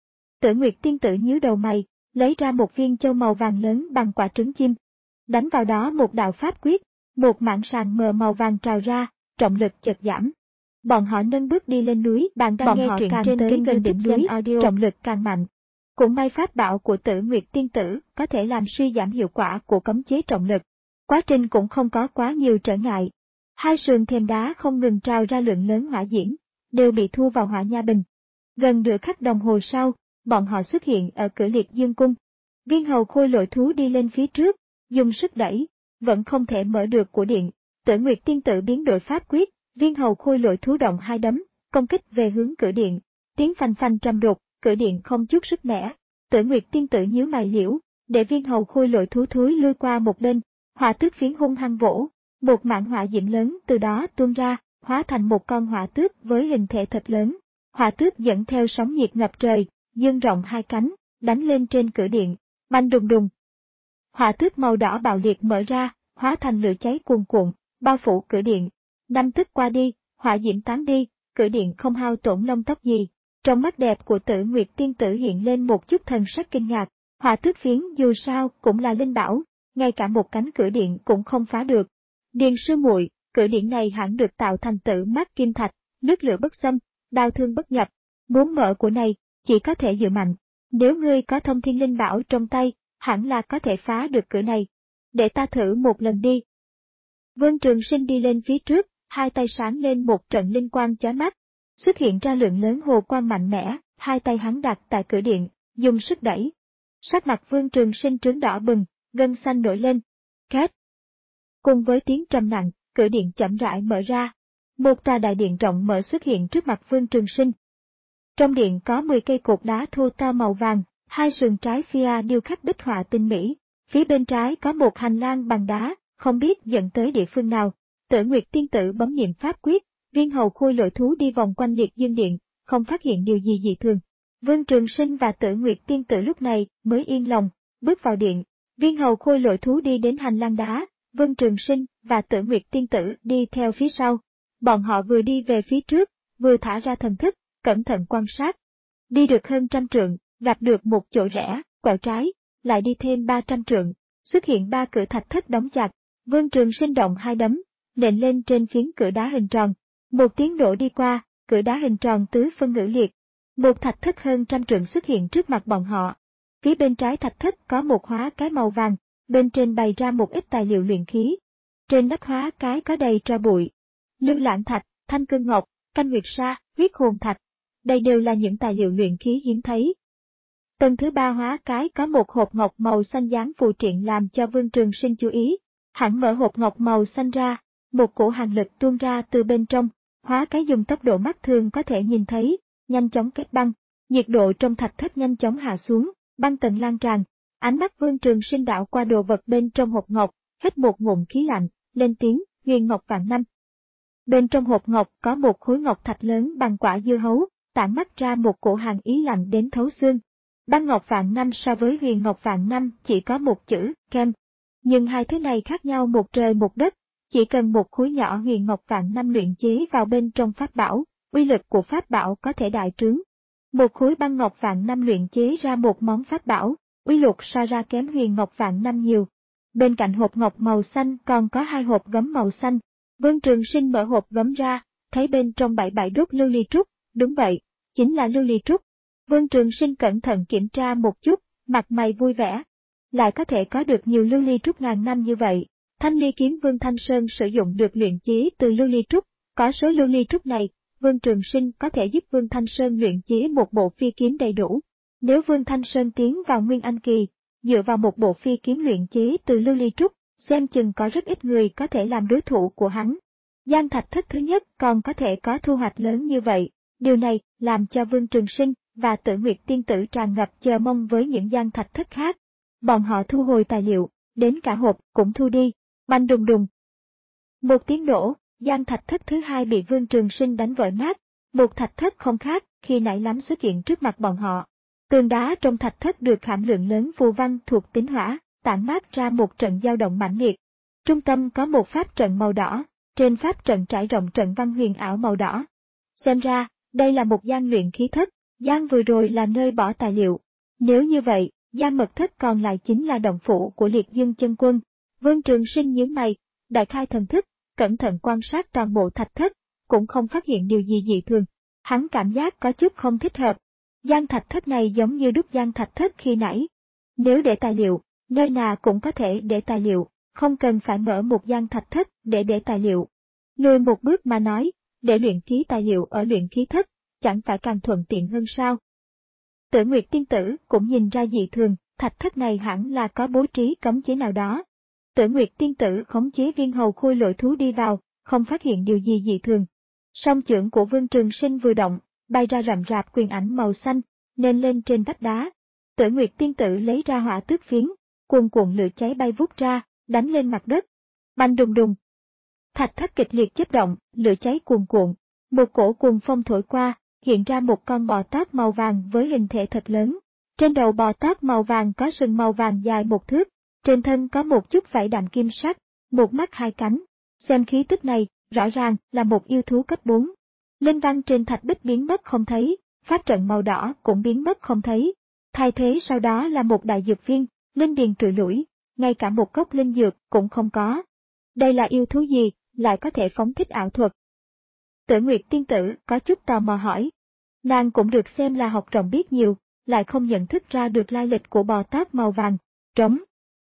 Tử Nguyệt tiên tử nhíu đầu mày, lấy ra một viên châu màu vàng lớn bằng quả trứng chim. Đánh vào đó một đạo pháp quyết, một mảng sàn mờ màu vàng trào ra, trọng lực chợt giảm. Bọn họ nâng bước đi lên núi, bạn đang Bọn nghe truyện trên kênh gần đỉnh núi, audio. Trọng lực càng mạnh. Cũng may pháp bảo của Tử Nguyệt tiên tử có thể làm suy giảm hiệu quả của cấm chế trọng lực. Quá trình cũng không có quá nhiều trở ngại. Hai sườn thềm đá không ngừng trào ra lượng lớn hỏa diễm, đều bị thu vào hỏa nha bình. Gần nửa khắc đồng hồ sau, bọn họ xuất hiện ở cửa liệt dương cung. Viên hầu khôi lỗi thú đi lên phía trước, dùng sức đẩy, vẫn không thể mở được của điện. Tử Nguyệt tiên tử biến đổi pháp quyết, viên hầu khôi lỗi thú động hai đấm, công kích về hướng cửa điện. Tiếng phanh phanh trầm đục, cửa điện không chút sức mẻ. Tử Nguyệt tiên tử nhíu mày liễu, để viên hầu khôi lỗi thú thúi lui qua một bên, hỏa tước phiến hung hăng vỗ, một mảng hỏa diễm lớn từ đó tuôn ra, hóa thành một con hỏa tước với hình thể thật lớn. Hỏa tước dẫn theo sóng nhiệt ngập trời, dương rộng hai cánh, đánh lên trên cửa điện, banh đùng đùng. Hỏa tước màu đỏ bạo liệt mở ra, hóa thành lửa cháy cuồn cuộn, bao phủ cửa điện. Năm tức qua đi, hỏa diễm tán đi, cửa điện không hao tổn lông tóc gì. Trong mắt đẹp của Tử Nguyệt tiên tử hiện lên một chút thần sắc kinh ngạc. Hỏa tước phiến dù sao cũng là linh bảo, ngay cả một cánh cửa điện cũng không phá được. Điền sư muội, cửa điện này hẳn được tạo thành tử mát kim thạch, nước lửa bất xâm, đao thương bất nhập. Muốn mở của này, chỉ có thể dựa mạnh. Nếu ngươi có thông thiên linh bảo trong tay, hẳn là có thể phá được cửa này. Để ta thử một lần đi. Vương Trường Sinh đi lên phía trước, hai tay sáng lên một trận linh quang chói mắt. Xuất hiện ra lượng lớn hồ quang mạnh mẽ, hai tay hắn đặt tại cửa điện, dùng sức đẩy. Sắc mặt Vương Trường Sinh trướng đỏ bừng, gân xanh nổi lên. Két. Cùng với tiếng trầm nặng, cửa điện chậm rãi mở ra. Một tòa đại điện rộng mở xuất hiện trước mặt Vương Trường Sinh. Trong điện có mười cây cột đá thô to màu vàng, hai sườn trái phía điêu khắc bích họa tinh mỹ. Phía bên trái có một hành lang bằng đá, không biết dẫn tới địa phương nào. Tử Nguyệt tiên tử bấm niệm pháp quyết, viên hầu khôi lỗi thú đi vòng quanh liệt dương điện, không phát hiện điều gì dị thường. Vương Trường Sinh và Tử Nguyệt tiên tử lúc này mới yên lòng, bước vào điện. Viên hầu khôi lỗi thú đi đến hành lang đá, Vương Trường Sinh và Tử Nguyệt tiên tử đi theo phía sau. Bọn họ vừa đi về phía trước, vừa thả ra thần thức, cẩn thận quan sát. Đi được hơn trăm trượng, gặp được một chỗ rẽ, quẹo trái, lại đi thêm ba trăm trượng, xuất hiện ba cửa thạch thất đóng chặt. Vương Trường Sinh động hai đấm, nện lên trên phiến cửa đá hình tròn. Một tiếng nổ đi qua, cửa đá hình tròn tứ phân ngũ liệt. Một thạch thất hơn trăm trượng xuất hiện trước mặt bọn họ. Phía bên trái thạch thất có một hóa cái màu vàng, bên trên bày ra một ít tài liệu luyện khí. Trên nắp hóa cái có đầy tro bụi. Lưu lãng thạch, thanh cương ngọc, canh nguyệt sa, huyết hồn thạch. Đây đều là những tài liệu luyện khí hiếm thấy. Tầng thứ ba hóa cái có một hộp ngọc màu xanh dáng phù triện làm cho Vương Trường Sinh chú ý. Hắn mở hộp ngọc màu xanh ra, một cổ hàn lực tuôn ra từ bên trong. Hóa cái dùng tốc độ mắt thường có thể nhìn thấy, nhanh chóng kết băng, nhiệt độ trong thạch thất nhanh chóng hạ xuống, băng tầng lan tràn. Ánh mắt Vương Trường Sinh đảo qua đồ vật bên trong hộp ngọc, hít một ngụm khí lạnh, lên tiếng, huyền ngọc vạn năm. Bên trong hộp ngọc có một khối ngọc thạch lớn bằng quả dưa hấu, tản mắt ra một cổ hàn ý lạnh đến thấu xương. Băng ngọc vạn năm so với huyền ngọc vạn năm chỉ có một chữ, kem. Nhưng hai thứ này khác nhau một trời một đất. Chỉ cần một khối nhỏ huyền ngọc vạn năm luyện chế vào bên trong pháp bảo, uy lực của pháp bảo có thể đại trướng. Một khối băng ngọc vạn năm luyện chế ra một món pháp bảo, uy lực so ra kém huyền ngọc vạn năm nhiều. Bên cạnh hộp ngọc màu xanh còn có hai hộp gấm màu xanh. Vương Trường Sinh mở hộp gấm ra, thấy bên trong bảy bảy đốt lưu ly trúc, đúng vậy, chính là lưu ly trúc. Vương Trường Sinh cẩn thận kiểm tra một chút, mặt mày vui vẻ. Lại có thể có được nhiều lưu ly trúc ngàn năm như vậy. Thanh ly kiếm Vương Thanh Sơn sử dụng được luyện chế từ lưu ly trúc, có số lưu ly trúc này, Vương Trường Sinh có thể giúp Vương Thanh Sơn luyện chế một bộ phi kiếm đầy đủ. Nếu Vương Thanh Sơn tiến vào Nguyên Anh Kỳ, dựa vào một bộ phi kiếm luyện chế từ lưu ly trúc, xem chừng có rất ít người có thể làm đối thủ của hắn. Giang thạch thất thứ nhất còn có thể có thu hoạch lớn như vậy, điều này làm cho Vương Trường Sinh và Tử Nguyệt tiên tử tràn ngập chờ mong với những giang thạch thất khác. Bọn họ thu hồi tài liệu, đến cả hộp cũng thu đi. Banh đùng đùng. Một tiếng nổ, giang thạch thất thứ hai bị Vương Trường Sinh đánh vỡ nát. Một thạch thất không khác khi nãy lắm xuất hiện trước mặt bọn họ. Tường đá trong thạch thất được hàm lượng lớn phù văn thuộc tính hỏa, tản mát ra một trận dao động mãnh liệt. Trung tâm có một pháp trận màu đỏ, trên pháp trận trải rộng trận văn huyền ảo màu đỏ. Xem ra, đây là một gian luyện khí thất, gian vừa rồi là nơi bỏ tài liệu. Nếu như vậy, gian mật thất còn lại chính là động phủ của Liệt Dương chân quân. Vương Trường Sinh nhướng mày, đại khai thần thức, cẩn thận quan sát toàn bộ thạch thất, cũng không phát hiện điều gì dị thường. Hắn cảm giác có chút không thích hợp. Gian thạch thất này giống như đúc gian thạch thất khi nãy. Nếu để tài liệu, nơi nào cũng có thể để tài liệu, không cần phải mở một gian thạch thất để để tài liệu. Lùi một bước mà nói, để luyện khí tài liệu ở luyện khí thất, chẳng phải càng thuận tiện hơn sao? Tử Nguyệt tiên tử cũng nhìn ra dị thường, thạch thất này hẳn là có bố trí cấm chế nào đó. Tử Nguyệt tiên tử khống chế viên hầu khôi lỗi thú đi vào, không phát hiện điều gì dị thường. Song chưởng của Vương Trường Sinh vừa động, bay ra rậm rạp quyền ảnh màu xanh, nên lên trên vách đá. Tử Nguyệt tiên tử lấy ra hỏa tước phiến, cuồn cuộn lửa cháy bay vút ra, đánh lên mặt đất. Bành đùng đùng. Thạch thất kịch liệt chớp động, lửa cháy cuồn cuộn. Một cổ cuồng phong thổi qua, hiện ra một con bò tót màu vàng với hình thể thật lớn. Trên đầu bò tót màu vàng có sừng màu vàng dài một thước, trên thân có một chút vảy đạm kim sắc, một mắt hai cánh. Xem khí tức này, rõ ràng là một yêu thú cấp bốn. Linh văn trên thạch bích biến mất không thấy, pháp trận màu đỏ cũng biến mất không thấy. Thay thế sau đó là một đại dược viên, linh điền trụi lủi, ngay cả một gốc linh dược cũng không có. Đây là yêu thú gì, lại có thể phóng thích ảo thuật? Tử Nguyệt tiên tử có chút tò mò hỏi. Nàng cũng được xem là học rộng biết nhiều, lại không nhận thức ra được lai lịch của bò tót màu vàng. Trống.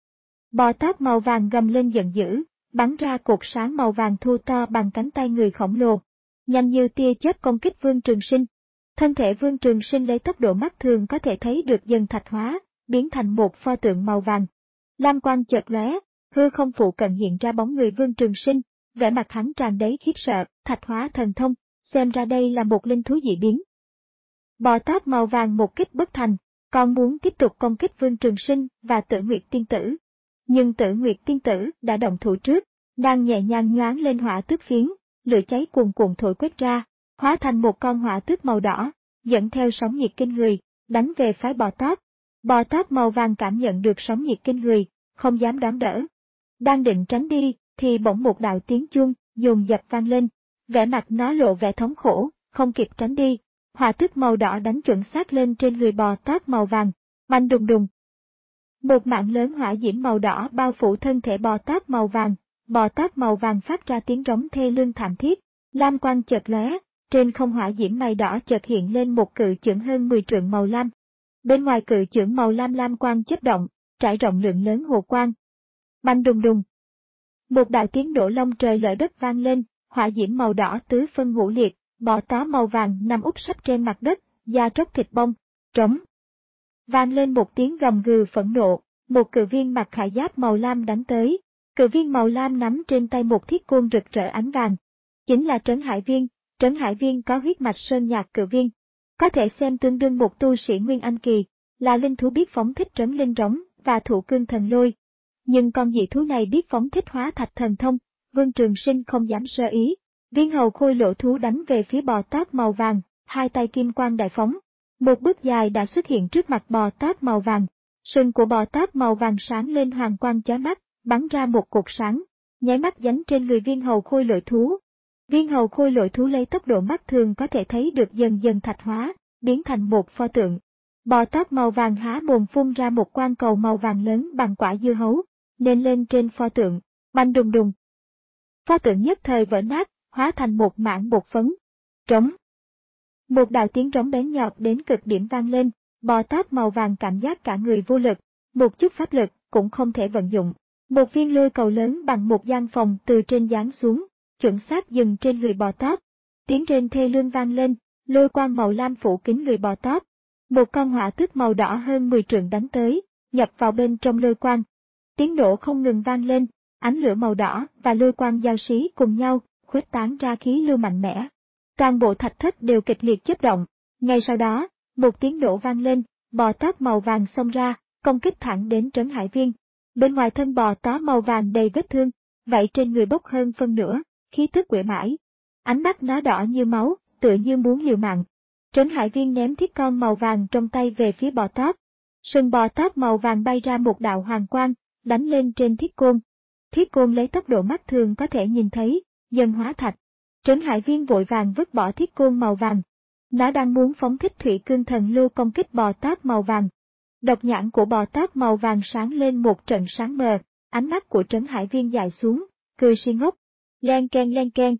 Bò tót màu vàng gầm lên giận dữ, bắn ra cột sáng màu vàng thô to bằng cánh tay người khổng lồ, nhanh như tia chớp công kích Vương Trường Sinh. Thân thể Vương Trường Sinh lấy tốc độ mắt thường có thể thấy được dần thạch hóa, biến thành một pho tượng màu vàng. Lam quang chợt lóe, hư không phụ cận hiện ra bóng người Vương Trường Sinh, vẻ mặt hắn tràn đầy khiếp sợ, thạch hóa thần thông, xem ra đây là một linh thú dị biến. Bò tót màu vàng một kích bất thành, còn muốn tiếp tục công kích Vương Trường Sinh và Tử Nguyệt tiên tử. Nhưng Tử Nguyệt tiên tử đã động thủ trước, đang nhẹ nhàng nhoáng lên hỏa tước phiến, lửa cháy cuồn cuộn thổi quét ra, hóa thành một con hỏa tước màu đỏ, dẫn theo sóng nhiệt kinh người, đánh về phái bò tót. Bò tót màu vàng cảm nhận được sóng nhiệt kinh người, không dám đón đỡ. Đang định tránh đi, thì bỗng một đạo tiếng chuông dồn dập vang lên, vẻ mặt nó lộ vẻ thống khổ, không kịp tránh đi. Hỏa tước màu đỏ đánh chuẩn xác lên trên người bò tót màu vàng, bành đùng đùng. Một mạng lớn hỏa diễm màu đỏ bao phủ thân thể bò tót màu vàng, bò tót màu vàng phát ra tiếng rống thê lương thảm thiết, lam quang chợt lóe, trên không hỏa diễm mây đỏ chợt hiện lên một cự chưởng hơn mười trượng màu lam. Bên ngoài cự chưởng màu lam lam quang chớp động, trải rộng lượng lớn hồ quang. Bành đùng đùng. Một đạo tiếng nổ long trời lở đất vang lên, hỏa diễm màu đỏ tứ phân ngũ liệt, bò tót màu vàng nằm úp sấp trên mặt đất, da tróc thịt bong, trống. Vang lên một tiếng gầm gừ phẫn nộ, một cự viên mặc khải giáp màu lam đánh tới. Cự viên màu lam nắm trên tay một thiết côn rực rỡ ánh vàng. Chính là Trấn Hải Viên, Trấn Hải Viên có huyết mạch sơn nhạc cự viên. Có thể xem tương đương một tu sĩ Nguyên Anh Kỳ, là linh thú biết phóng thích trấn linh rống và thụ cương thần lôi. Nhưng con dị thú này biết phóng thích hóa thạch thần thông, Vương Trường Sinh không dám sơ ý. Viên hầu khôi lỗ thú đánh về phía bò tót màu vàng, hai tay kim quang đại phóng. Một bước dài đã xuất hiện trước mặt bò tót màu vàng. Sừng của bò tót màu vàng sáng lên hoàng quang chói mắt, bắn ra một cột sáng, nháy mắt dánh trên người viên hầu khôi lỗi thú. Viên hầu khôi lỗi thú lấy tốc độ mắt thường có thể thấy được dần dần thạch hóa, biến thành một pho tượng. Bò tót màu vàng há mồm phun ra một quang cầu màu vàng lớn bằng quả dưa hấu, nên lên trên pho tượng, bành đùng đùng. Pho tượng nhất thời vỡ nát, hóa thành một mảng bột phấn. Trống. Một đạo tiếng trống bén nhọn đến cực điểm vang lên, bò tót màu vàng cảm giác cả người vô lực, một chút pháp lực cũng không thể vận dụng. Một viên lôi cầu lớn bằng một gian phòng từ trên giáng xuống, chuẩn xác dừng trên người bò tót. Tiếng rên thê lương vang lên, lôi quang màu lam phủ kín người bò tót. Một con hỏa tước màu đỏ hơn mười trượng đánh tới, nhập vào bên trong lôi quang. Tiếng nổ không ngừng vang lên, ánh lửa màu đỏ và lôi quang giao xí cùng nhau, khuếch tán ra khí lưu mạnh mẽ. Toàn bộ thạch thất đều kịch liệt chớp động. Ngay sau đó, một tiếng nổ vang lên, bò tót màu vàng xông ra, công kích thẳng đến Trấn Hải Viên. Bên ngoài thân bò tót màu vàng đầy vết thương, vậy trên người bốc hơn phân nửa, khí tức quỷ mãi. Ánh mắt nó đỏ như máu, tựa như muốn liều mạng. Trấn Hải Viên ném thiết con màu vàng trong tay về phía bò tót. Sừng bò tót màu vàng bay ra một đạo hoàng quang, đánh lên trên thiết côn. Thiết côn lấy tốc độ mắt thường có thể nhìn thấy, dần hóa thạch. Trấn Hải Viên vội vàng vứt bỏ thiết côn màu vàng. Nó đang muốn phóng thích thủy cương thần lưu công kích Bò Tát màu vàng. Độc nhãn của Bò Tát màu vàng sáng lên một trận sáng mờ, ánh mắt của Trấn Hải Viên dài xuống, cười si ngốc. Len keng len keng.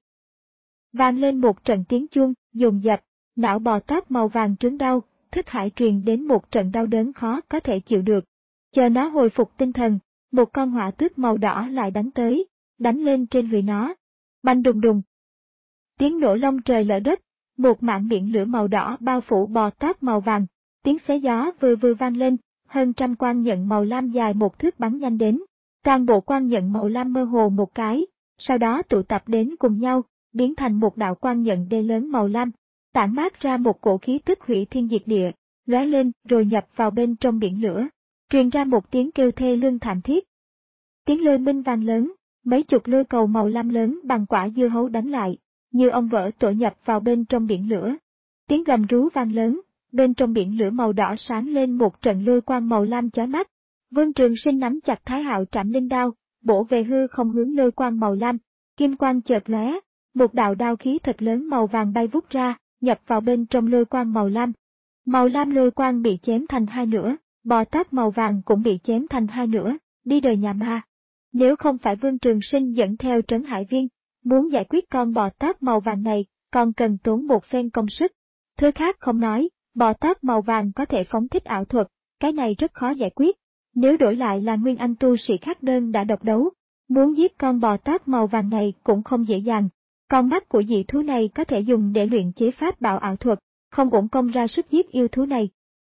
Vang lên một trận tiếng chuông, dồn dập, não Bò Tát màu vàng trướng đau, thức hải truyền đến một trận đau đớn khó có thể chịu được. Chờ nó hồi phục tinh thần, một con hỏa tước màu đỏ lại đánh tới, đánh lên trên người nó. Bành đùng đùng. Tiếng nổ long trời lở đất, một mảng biển lửa màu đỏ bao phủ Bò Tát màu vàng, tiếng xé gió vừ vừ vang lên, hơn trăm quang nhận màu lam dài một thước bắn nhanh đến. Toàn bộ quang nhận màu lam mơ hồ một cái, sau đó tụ tập đến cùng nhau, biến thành một đạo quang nhận đê lớn màu lam, tản mát ra một cổ khí tức hủy thiên diệt địa, lóe lên rồi nhập vào bên trong biển lửa, truyền ra một tiếng kêu thê lương thảm thiết. Tiếng lôi minh vang lớn, mấy chục lôi cầu màu lam lớn bằng quả dưa hấu đánh lại, như ong vỡ tổ nhập vào bên trong biển lửa. Tiếng gầm rú vang lớn, bên trong biển lửa màu đỏ sáng lên một trận lôi quang màu lam chói mắt. Vương Trường Sinh nắm chặt Thái Hạo Trảm Linh đao, bổ về hư không hướng lôi quang màu lam, kim quang chợt lóe, một đạo đao khí thật lớn màu vàng bay vút ra, nhập vào bên trong lôi quang màu lam. Màu lam lôi quang bị chém thành hai nửa, Bò Tát màu vàng cũng bị chém thành hai nửa, đi đời nhà ma. Nếu không phải Vương Trường Sinh dẫn theo Trấn Hải Viên, muốn giải quyết con Bò Tát màu vàng này, còn cần tốn một phen công sức. Thứ khác không nói, Bò Tát màu vàng có thể phóng thích ảo thuật, cái này rất khó giải quyết. Nếu đổi lại là nguyên anh tu sĩ khác đơn đã độc đấu, muốn giết con Bò Tát màu vàng này cũng không dễ dàng. Con mắt của dị thú này có thể dùng để luyện chế pháp bảo ảo thuật, không uổng công ra sức giết yêu thú này.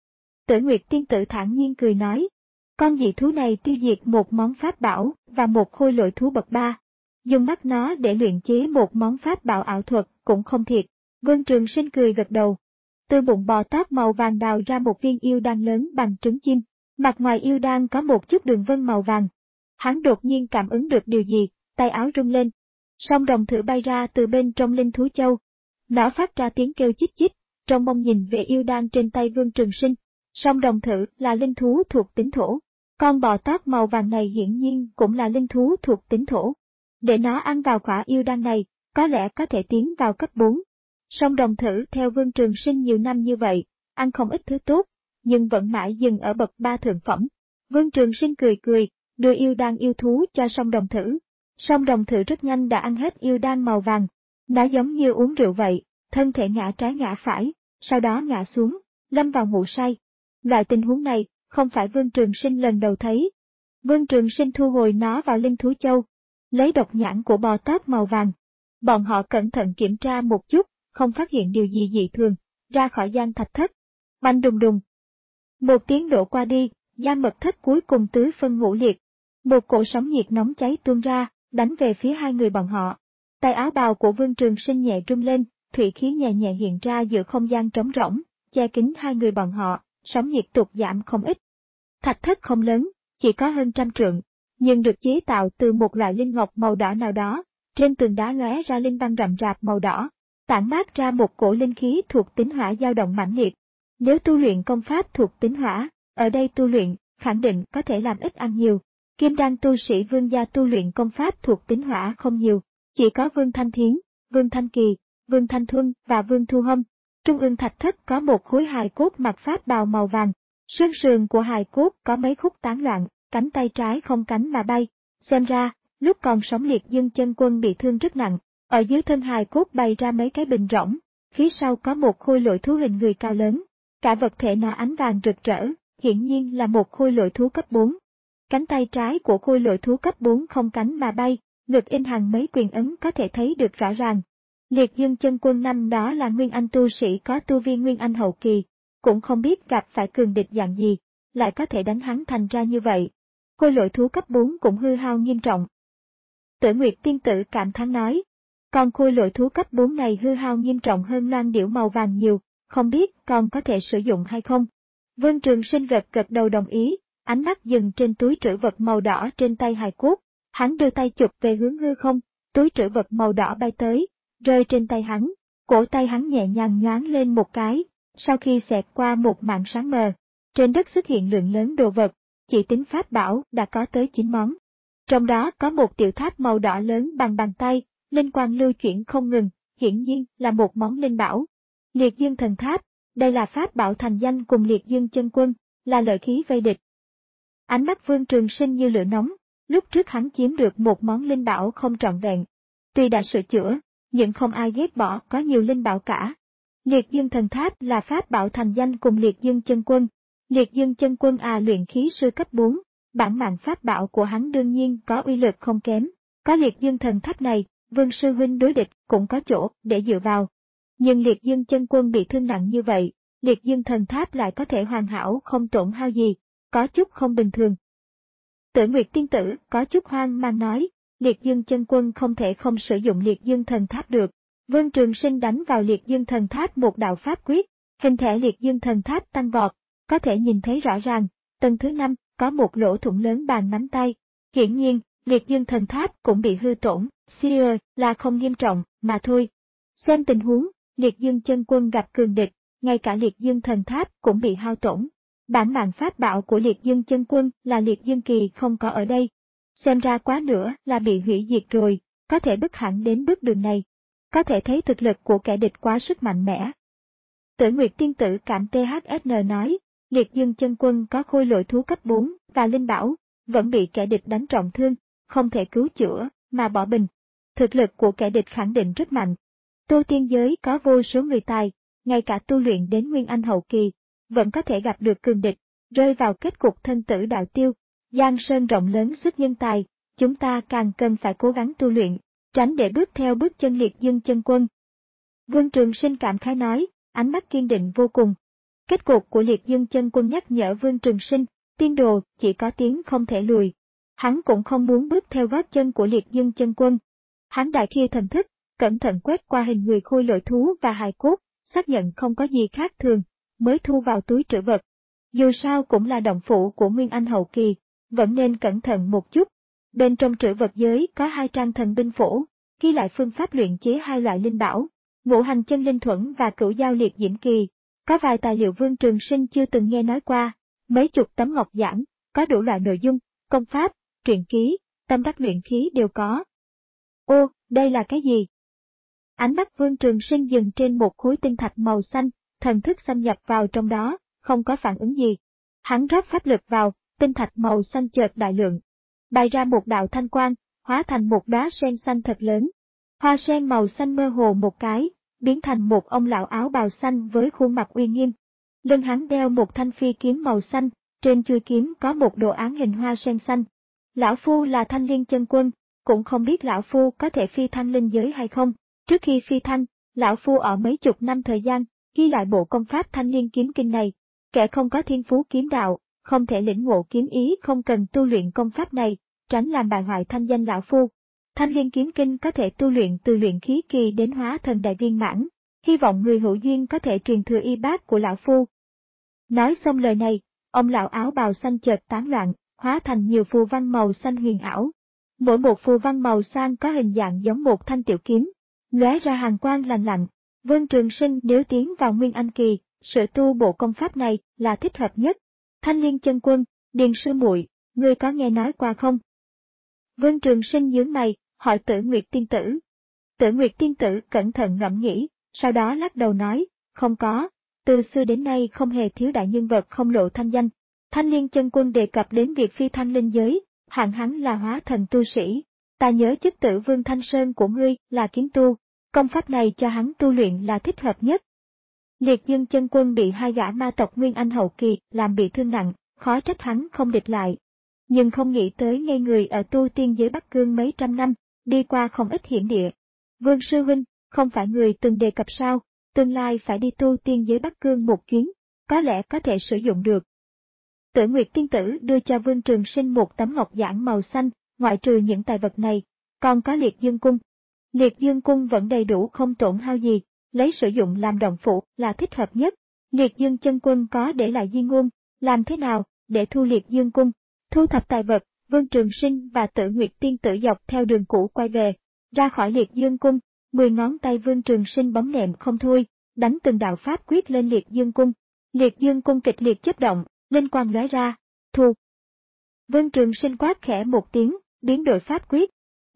Tử Nguyệt tiên tử thản nhiên cười nói, con dị thú này tiêu diệt một món pháp bảo và một khôi lỗi thú bậc ba. Dùng mắt nó để luyện chế một món pháp bảo ảo thuật cũng không thiệt. Vương Trường Sinh cười gật đầu. Từ bụng Bò Tát màu vàng đào ra một viên yêu đan lớn bằng trứng chim. Mặt ngoài yêu đan có một chút đường vân màu vàng. Hắn đột nhiên cảm ứng được điều gì, tay áo rung lên. Song đồng thử bay ra từ bên trong linh thú châu. Nó phát ra tiếng kêu chích chích, trong mong nhìn về yêu đan trên tay Vương Trường Sinh. Song đồng thử là linh thú thuộc tính thổ. Con Bò Tát màu vàng này hiển nhiên cũng là linh thú thuộc tính thổ. Để nó ăn vào quả yêu đan này, có lẽ có thể tiến vào cấp bốn. Song đồng thử theo Vương Trường Sinh nhiều năm như vậy, ăn không ít thứ tốt, nhưng vẫn mãi dừng ở bậc ba thượng phẩm. Vương Trường Sinh cười cười, đưa yêu đan yêu thú cho song đồng thử. Song đồng thử rất nhanh đã ăn hết yêu đan màu vàng. Nó giống như uống rượu vậy, thân thể ngã trái ngã phải, sau đó ngã xuống, lâm vào ngủ say. Loại tình huống này, không phải Vương Trường Sinh lần đầu thấy. Vương Trường Sinh thu hồi nó vào linh thú châu, lấy độc nhãn của Bò Tát màu vàng. Bọn họ cẩn thận kiểm tra một chút, không phát hiện điều gì dị thường, ra khỏi gian thạch thất. Bành đùng đùng. Một tiếng đổ qua đi, gian mật thất cuối cùng tứ phân ngũ liệt. Một cổ sóng nhiệt nóng cháy tuôn ra, đánh về phía hai người bọn họ. Tay áo bào của Vương Trường Sinh nhẹ rung lên, thủy khí nhẹ nhẹ hiện ra giữa không gian trống rỗng, che kín hai người bọn họ, sóng nhiệt tụt giảm không ít. Thạch thất không lớn, chỉ có hơn trăm trượng, nhưng được chế tạo từ một loại linh ngọc màu đỏ nào đó, trên tường đá lóe ra linh văn rậm rạp màu đỏ, tản mát ra một cổ linh khí thuộc tính hỏa dao động mãnh liệt. Nếu tu luyện công pháp thuộc tính hỏa, ở đây tu luyện, khẳng định có thể làm ít ăn nhiều. Kim đan tu sĩ Vương gia tu luyện công pháp thuộc tính hỏa không nhiều, chỉ có Vương Thanh Thiến, Vương Thanh Kỳ, Vương Thanh Thuân và Vương Thu Hâm. Trung ương thạch thất có một khối hài cốt mặc pháp bào màu vàng, xương sườn của hài cốt có mấy khúc tán loạn, cánh tay trái không cánh mà bay. Xem ra, lúc còn sống Liệt Dương Chân Quân bị thương rất nặng. Ở dưới thân hài cốt bày ra mấy cái bình rỗng, phía sau có một khôi lỗi thú hình người cao lớn. Cả vật thể nó ánh vàng rực rỡ, hiển nhiên là một khôi lỗi thú cấp bốn. Cánh tay trái của khôi lỗi thú cấp bốn không cánh mà bay, ngực in hằn mấy quyền ấn có thể thấy được rõ ràng. Liệt Dương Chân Quân năm đó là nguyên anh tu sĩ có tu vi nguyên anh hậu kỳ, cũng không biết gặp phải cường địch dạng gì, lại có thể đánh hắn thành ra như vậy. Khôi lỗi thú cấp bốn cũng hư hao nghiêm trọng. Tử Nguyệt tiên tử cảm thán nói, còn khôi lỗi thú cấp bốn này hư hao nghiêm trọng hơn loan điểu màu vàng nhiều, không biết còn có thể sử dụng hay không. Vương Trường Sinh gật gật đầu đồng ý, ánh mắt dừng trên túi trữ vật màu đỏ trên tay hài cốt, hắn đưa tay chụp về hướng hư không, túi trữ vật màu đỏ bay tới, rơi trên tay hắn, cổ tay hắn nhẹ nhàng nhoáng lên một cái, sau khi xẹt qua một mảng sáng mờ, trên đất xuất hiện lượng lớn đồ vật, chỉ tính pháp bảo đã có tới chín món. Trong đó có một tiểu tháp màu đỏ lớn bằng bàn tay, linh quang lưu chuyển không ngừng, hiển nhiên là một món linh bảo. Liệt dương thần tháp, đây là pháp bảo thành danh cùng liệt dương chân quân, là lợi khí vây địch. Ánh mắt Vương Trường Sinh như lửa nóng, lúc trước hắn chiếm được một món linh bảo không trọn vẹn. Tuy đã sửa chữa, nhưng không ai ghét bỏ có nhiều linh bảo cả. Liệt dương thần tháp là pháp bảo thành danh cùng liệt dương chân quân. Liệt dương chân quân à luyện khí sư cấp bốn, bản mạng pháp bảo của hắn đương nhiên có uy lực không kém. Có liệt dương thần tháp này, Vương sư huynh đối địch cũng có chỗ để dựa vào. Nhưng liệt dương chân quân bị thương nặng như vậy, liệt dương thần tháp lại có thể hoàn hảo không tổn hao gì, có chút không bình thường. Tử Nguyệt tiên tử có chút hoang mang nói, liệt dương chân quân không thể không sử dụng liệt dương thần tháp được. Vương Trường Sinh đánh vào liệt dương thần tháp một đạo pháp quyết, hình thể liệt dương thần tháp tăng vọt, có thể nhìn thấy rõ ràng, tầng thứ năm có một lỗ thủng lớn bàn nắm tay. Hiển nhiên, liệt dương thần tháp cũng bị hư tổn, Seer là không nghiêm trọng, mà thôi. Xem tình huống, liệt dương chân quân gặp cường địch, ngay cả liệt dương thần tháp cũng bị hao tổn. Bản mạng pháp bảo của liệt dương chân quân là liệt dương kỳ không có ở đây. Xem ra quá nữa là bị hủy diệt rồi, có thể bước hẳn đến bước đường này. Có thể thấy thực lực của kẻ địch quá sức mạnh mẽ. Tử Nguyệt tiên tử cảm tê hát ét en nói, liệt dương chân quân có khôi lỗi thú cấp bốn và linh bảo, vẫn bị kẻ địch đánh trọng thương, không thể cứu chữa, mà bỏ bình. Thực lực của kẻ địch khẳng định rất mạnh. Tu tiên giới có vô số người tài, ngay cả tu luyện đến Nguyên Anh hậu kỳ, vẫn có thể gặp được cường địch, rơi vào kết cục thân tử đạo tiêu. Giang sơn rộng lớn xuất nhân tài, chúng ta càng cần phải cố gắng tu luyện, tránh để bước theo bước chân liệt dương chân quân. Vương Trường Sinh cảm khái nói, ánh mắt kiên định vô cùng. Kết cục của liệt dương chân quân nhắc nhở Vương Trường Sinh, tiên đồ chỉ có tiến không thể lùi. Hắn cũng không muốn bước theo gót chân của liệt dương chân quân. Hắn đại khi thần thức, cẩn thận quét qua hình người khôi lỗi thú và hài cốt, xác nhận không có gì khác thường, mới thu vào túi trữ vật. Dù sao cũng là động phủ của Nguyên Anh hậu kỳ, vẫn nên cẩn thận một chút. Bên trong trữ vật giới có hai trang thần binh phổ, ghi lại phương pháp luyện chế hai loại linh bảo, ngũ hành chân linh thuẫn và cửu giao liệt diễm kỳ. Có vài tài liệu Vương Trường Sinh chưa từng nghe nói qua, mấy chục tấm ngọc giản, có đủ loại nội dung, công pháp, truyện ký, tâm đắc luyện khí đều có. Ô, đây là cái gì? Ánh mắt Vương Trường Sinh dừng trên một khối tinh thạch màu xanh, thần thức xâm nhập vào trong đó, không có phản ứng gì. Hắn rót pháp lực vào, tinh thạch màu xanh chợt đại lượng, bày ra một đạo thanh quang, hóa thành một đóa sen xanh thật lớn. Hoa sen màu xanh mơ hồ một cái, biến thành một ông lão áo bào xanh với khuôn mặt uy nghiêm. Lưng hắn đeo một thanh phi kiếm màu xanh, trên chuôi kiếm có một đồ án hình hoa sen xanh. Lão phu là Thanh Liên chân quân, cũng không biết lão phu có thể phi thăng linh giới hay không. Trước khi phi thăng, lão phu ở mấy chục năm thời gian, ghi lại bộ công pháp Thanh Liên kiếm kinh này. Kẻ không có thiên phú kiếm đạo, không thể lĩnh ngộ kiếm ý không cần tu luyện công pháp này, tránh làm bại hoại thanh danh lão phu. Thanh Liên kiếm kinh có thể tu luyện từ luyện khí kỳ đến hóa thần đại viên mãn, hy vọng người hữu duyên có thể truyền thừa y bát của lão phu. Nói xong lời này, ông lão áo bào xanh chợt tán loạn, hóa thành nhiều phù văn màu xanh huyền ảo. Mỗi một phù văn màu xanh có hình dạng giống một thanh tiểu kiếm, lóe ra hàn quang lạnh lạnh. Vương Trường Sinh nếu tiến vào Nguyên Anh kỳ, sự tu bộ công pháp này là thích hợp nhất. Thanh Liên chân quân, Điền sư muội, ngươi có nghe nói qua không? Vương Trường Sinh nhướng mày, hỏi Tử Nguyệt tiên tử. Tử Nguyệt tiên tử cẩn thận ngẫm nghĩ, sau đó lắc đầu nói, không có, từ xưa đến nay không hề thiếu đại nhân vật không lộ thanh danh. Thanh Liên chân quân đề cập đến việc phi thăng linh giới, hạng hắn là hóa thần tu sĩ. Ta nhớ chức tử Vương Thanh Sơn của ngươi là kiếm tu, công pháp này cho hắn tu luyện là thích hợp nhất. Liệt dương chân quân bị hai gã ma tộc Nguyên Anh hậu kỳ làm bị thương nặng, khó trách hắn không địch lại. Nhưng không nghĩ tới ngay người ở tu tiên giới Bắc Cương mấy trăm năm, đi qua không ít hiểm địa. Vương sư huynh, không phải người từng đề cập sao, tương lai phải đi tu tiên giới Bắc Cương một chuyến, có lẽ có thể sử dụng được. Tử Nguyệt tiên tử đưa cho Vương Trường Sinh một tấm ngọc giản màu xanh, ngoại trừ những tài vật này, còn có liệt dương cung. Liệt dương cung vẫn đầy đủ không tổn hao gì, lấy sử dụng làm động phủ là thích hợp nhất. Liệt dương chân quân có để lại di ngôn, làm thế nào để thu liệt dương cung? Thu thập tài vật, Vương Trường Sinh và Tử Nguyệt tiên tử dọc theo đường cũ quay về, ra khỏi liệt dương cung, mười ngón tay Vương Trường Sinh bấm nệm không thôi, đánh từng đạo pháp quyết lên liệt dương cung. Liệt dương cung kịch liệt chớp động, linh quang lóe ra, thu. Vương Trường Sinh quát khẽ một tiếng, biến đổi pháp quyết.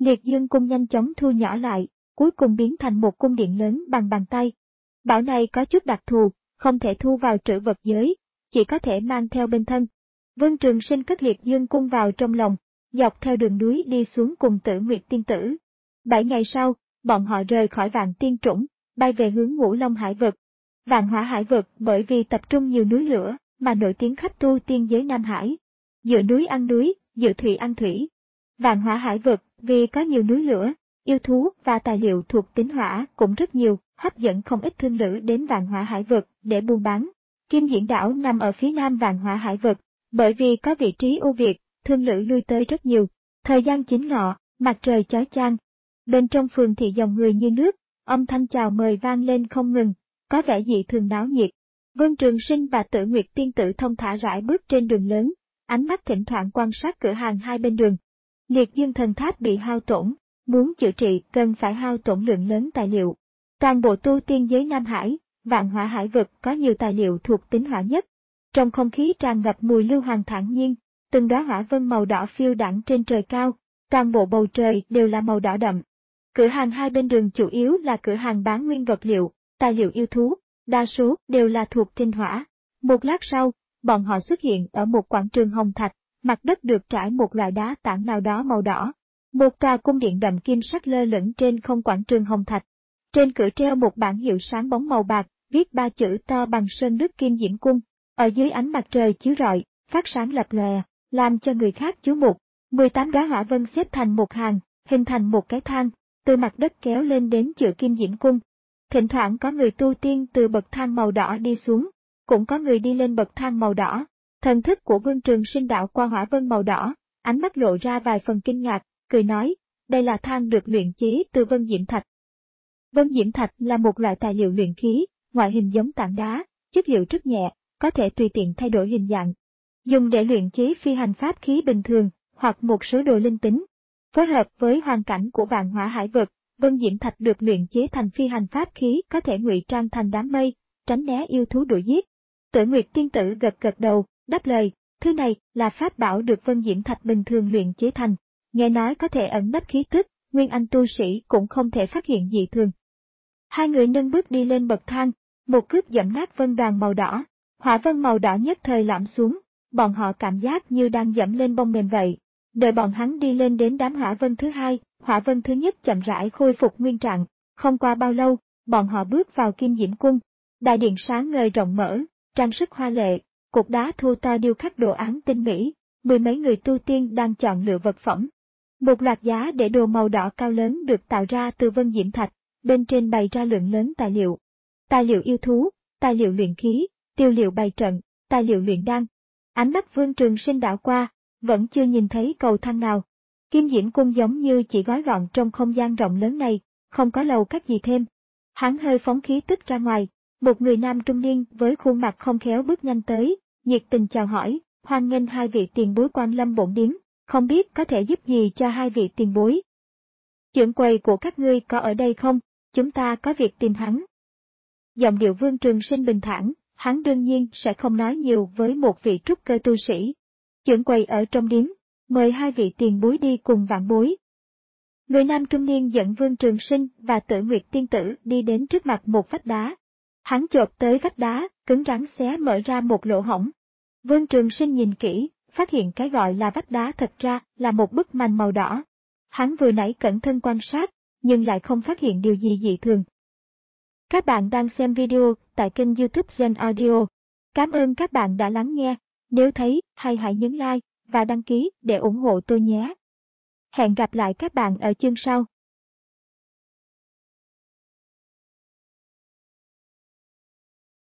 Liệt dương cung nhanh chóng thu nhỏ lại, cuối cùng biến thành một cung điện lớn bằng bàn tay. Bảo này có chút đặc thù, không thể thu vào trữ vật giới, chỉ có thể mang theo bên thân. Vân Trường Sinh cất liệt dương cung vào trong lòng, dọc theo đường núi đi xuống cùng Tử Nguyệt tiên tử. Bảy ngày sau, bọn họ rời khỏi Vạn Tiên Trũng, bay về hướng Ngũ Long Hải vực. Vạn Hỏa Hải vực bởi vì tập trung nhiều núi lửa mà nổi tiếng khắp tu tiên giới Nam Hải. Giữa núi ăn núi, giữa thủy ăn thủy. Vạn Hỏa Hải vực vì có nhiều núi lửa, yêu thú và tài liệu thuộc tính hỏa cũng rất nhiều, hấp dẫn không ít thương lữ đến Vạn Hỏa Hải vực để buôn bán. Kim Diễn đảo nằm ở phía nam Vạn Hỏa Hải vực, bởi vì có vị trí ưu việt, thương lữ lui tới rất nhiều. Thời gian chính ngọ, mặt trời chói chang. Bên trong phường thị dòng người như nước, âm thanh chào mời vang lên không ngừng, có vẻ dị thường náo nhiệt. Vân Trường Sinh và Tử Nguyệt tiên tử thông thả rải bước trên đường lớn, ánh mắt thỉnh thoảng quan sát cửa hàng hai bên đường. Liệt dương thần tháp bị hao tổn, muốn chữa trị cần phải hao tổn lượng lớn tài liệu. Toàn bộ tu tiên giới Nam Hải, Vạn Hỏa Hải vực có nhiều tài liệu thuộc tính hỏa nhất. Trong không khí tràn ngập mùi lưu hoàng thản nhiên, từng đóa hỏa vân màu đỏ phiêu đãng trên trời cao, toàn bộ bầu trời đều là màu đỏ đậm. Cửa hàng hai bên đường chủ yếu là cửa hàng bán nguyên vật liệu, tài liệu yêu thú, đa số đều là thuộc tinh hỏa. Một lát sau, bọn họ xuất hiện ở một quảng trường hồng thạch, mặt đất được trải một loại đá tảng nào đó màu đỏ. Một tòa cung điện đậm kim sắc lơ lửng trên không quảng trường hồng thạch. Trên cửa treo một bảng hiệu sáng bóng màu bạc, viết ba chữ to bằng sơn nước Kim Diễn Cung. Ở dưới ánh mặt trời chiếu rọi, phát sáng lập lòe, làm cho người khác chú mục. mười tám đóa hỏa vân xếp thành một hàng, hình thành một cái thang, từ mặt đất kéo lên đến chữ Kim Diễn Cung. Thỉnh thoảng có người tu tiên từ bậc thang màu đỏ đi xuống, cũng có người đi lên bậc thang màu đỏ. Thần thức của Vương Trường Sinh đạo qua hỏa vân màu đỏ, ánh mắt lộ ra vài phần kinh ngạc, cười nói, đây là thang được luyện chế từ Vân Diễm Thạch. Vân Diễm Thạch là một loại tài liệu luyện khí, ngoại hình giống tảng đá, chất liệu rất nhẹ, có thể tùy tiện thay đổi hình dạng. Dùng để luyện chế phi hành pháp khí bình thường, hoặc một số đồ linh tính. Phối hợp với hoàn cảnh của Vạn Hỏa Hải vực, Vân Diễm Thạch được luyện chế thành phi hành pháp khí có thể ngụy trang thành đám mây, tránh né yêu thú đuổi giết. Tử Nguyệt tiên tử gật gật đầu, đáp lời, thứ này là pháp bảo được Vân Diễm Thạch bình thường luyện chế thành, nghe nói có thể ẩn nấp khí tức, nguyên anh tu sĩ cũng không thể phát hiện dị thường. Hai người nâng bước đi lên bậc thang, một cước dẫm nát vân đoàn màu đỏ, hỏa vân màu đỏ nhất thời lõm xuống, bọn họ cảm giác như đang dẫm lên bông mềm vậy. Đợi bọn hắn đi lên đến đám hỏa vân thứ hai, hỏa vân thứ nhất chậm rãi khôi phục nguyên trạng, không qua bao lâu, bọn họ bước vào Kim Diễm Cung. Đại điện sáng ngời rộng mở, trang sức hoa lệ, cột đá thô to điêu khắc đồ án tinh mỹ, mười mấy người tu tiên đang chọn lựa vật phẩm. Một loạt giá để đồ màu đỏ cao lớn được tạo ra từ Vân Diễm Thạch, bên trên bày ra lượng lớn tài liệu. Tài liệu yêu thú, tài liệu luyện khí, tiêu liệu bày trận, tài liệu luyện đan. Ánh mắt Vương Trường Sinh đảo qua, vẫn chưa nhìn thấy cầu thang nào. Kim Diễm Cung giống như chỉ gói gọn trong không gian rộng lớn này, không có lầu các gì thêm. Hắn hơi phóng khí tức ra ngoài, một người nam trung niên với khuôn mặt không khéo bước nhanh tới, nhiệt tình chào hỏi, hoan nghênh hai vị tiền bối quan lâm bổn điếm, không biết có thể giúp gì cho hai vị tiền bối. Trưởng quầy của các ngươi có ở đây không? Chúng ta có việc tìm hắn. Giọng điệu Vương Trường Sinh bình thản, hắn đương nhiên sẽ không nói nhiều với một vị trúc cơ tu sĩ. Trưởng quầy ở trong điếm, mời hai vị tiền bối đi cùng vạn bối. Người nam trung niên dẫn Vương Trường Sinh và Tử Nguyệt tiên tử đi đến trước mặt một vách đá. Hắn chộp tới vách đá, cứng rắn xé mở ra một lỗ hổng. Vương Trường Sinh nhìn kỹ, phát hiện cái gọi là vách đá thật ra là một bức màn màu đỏ. Hắn vừa nãy cẩn thận quan sát, nhưng lại không phát hiện điều gì dị thường. Các bạn đang xem video tại kênh YouTube Gen Audio. Cảm ơn các bạn đã lắng nghe. Nếu thấy hay hãy nhấn like và đăng ký để ủng hộ tôi nhé. Hẹn gặp lại các bạn ở chương sau.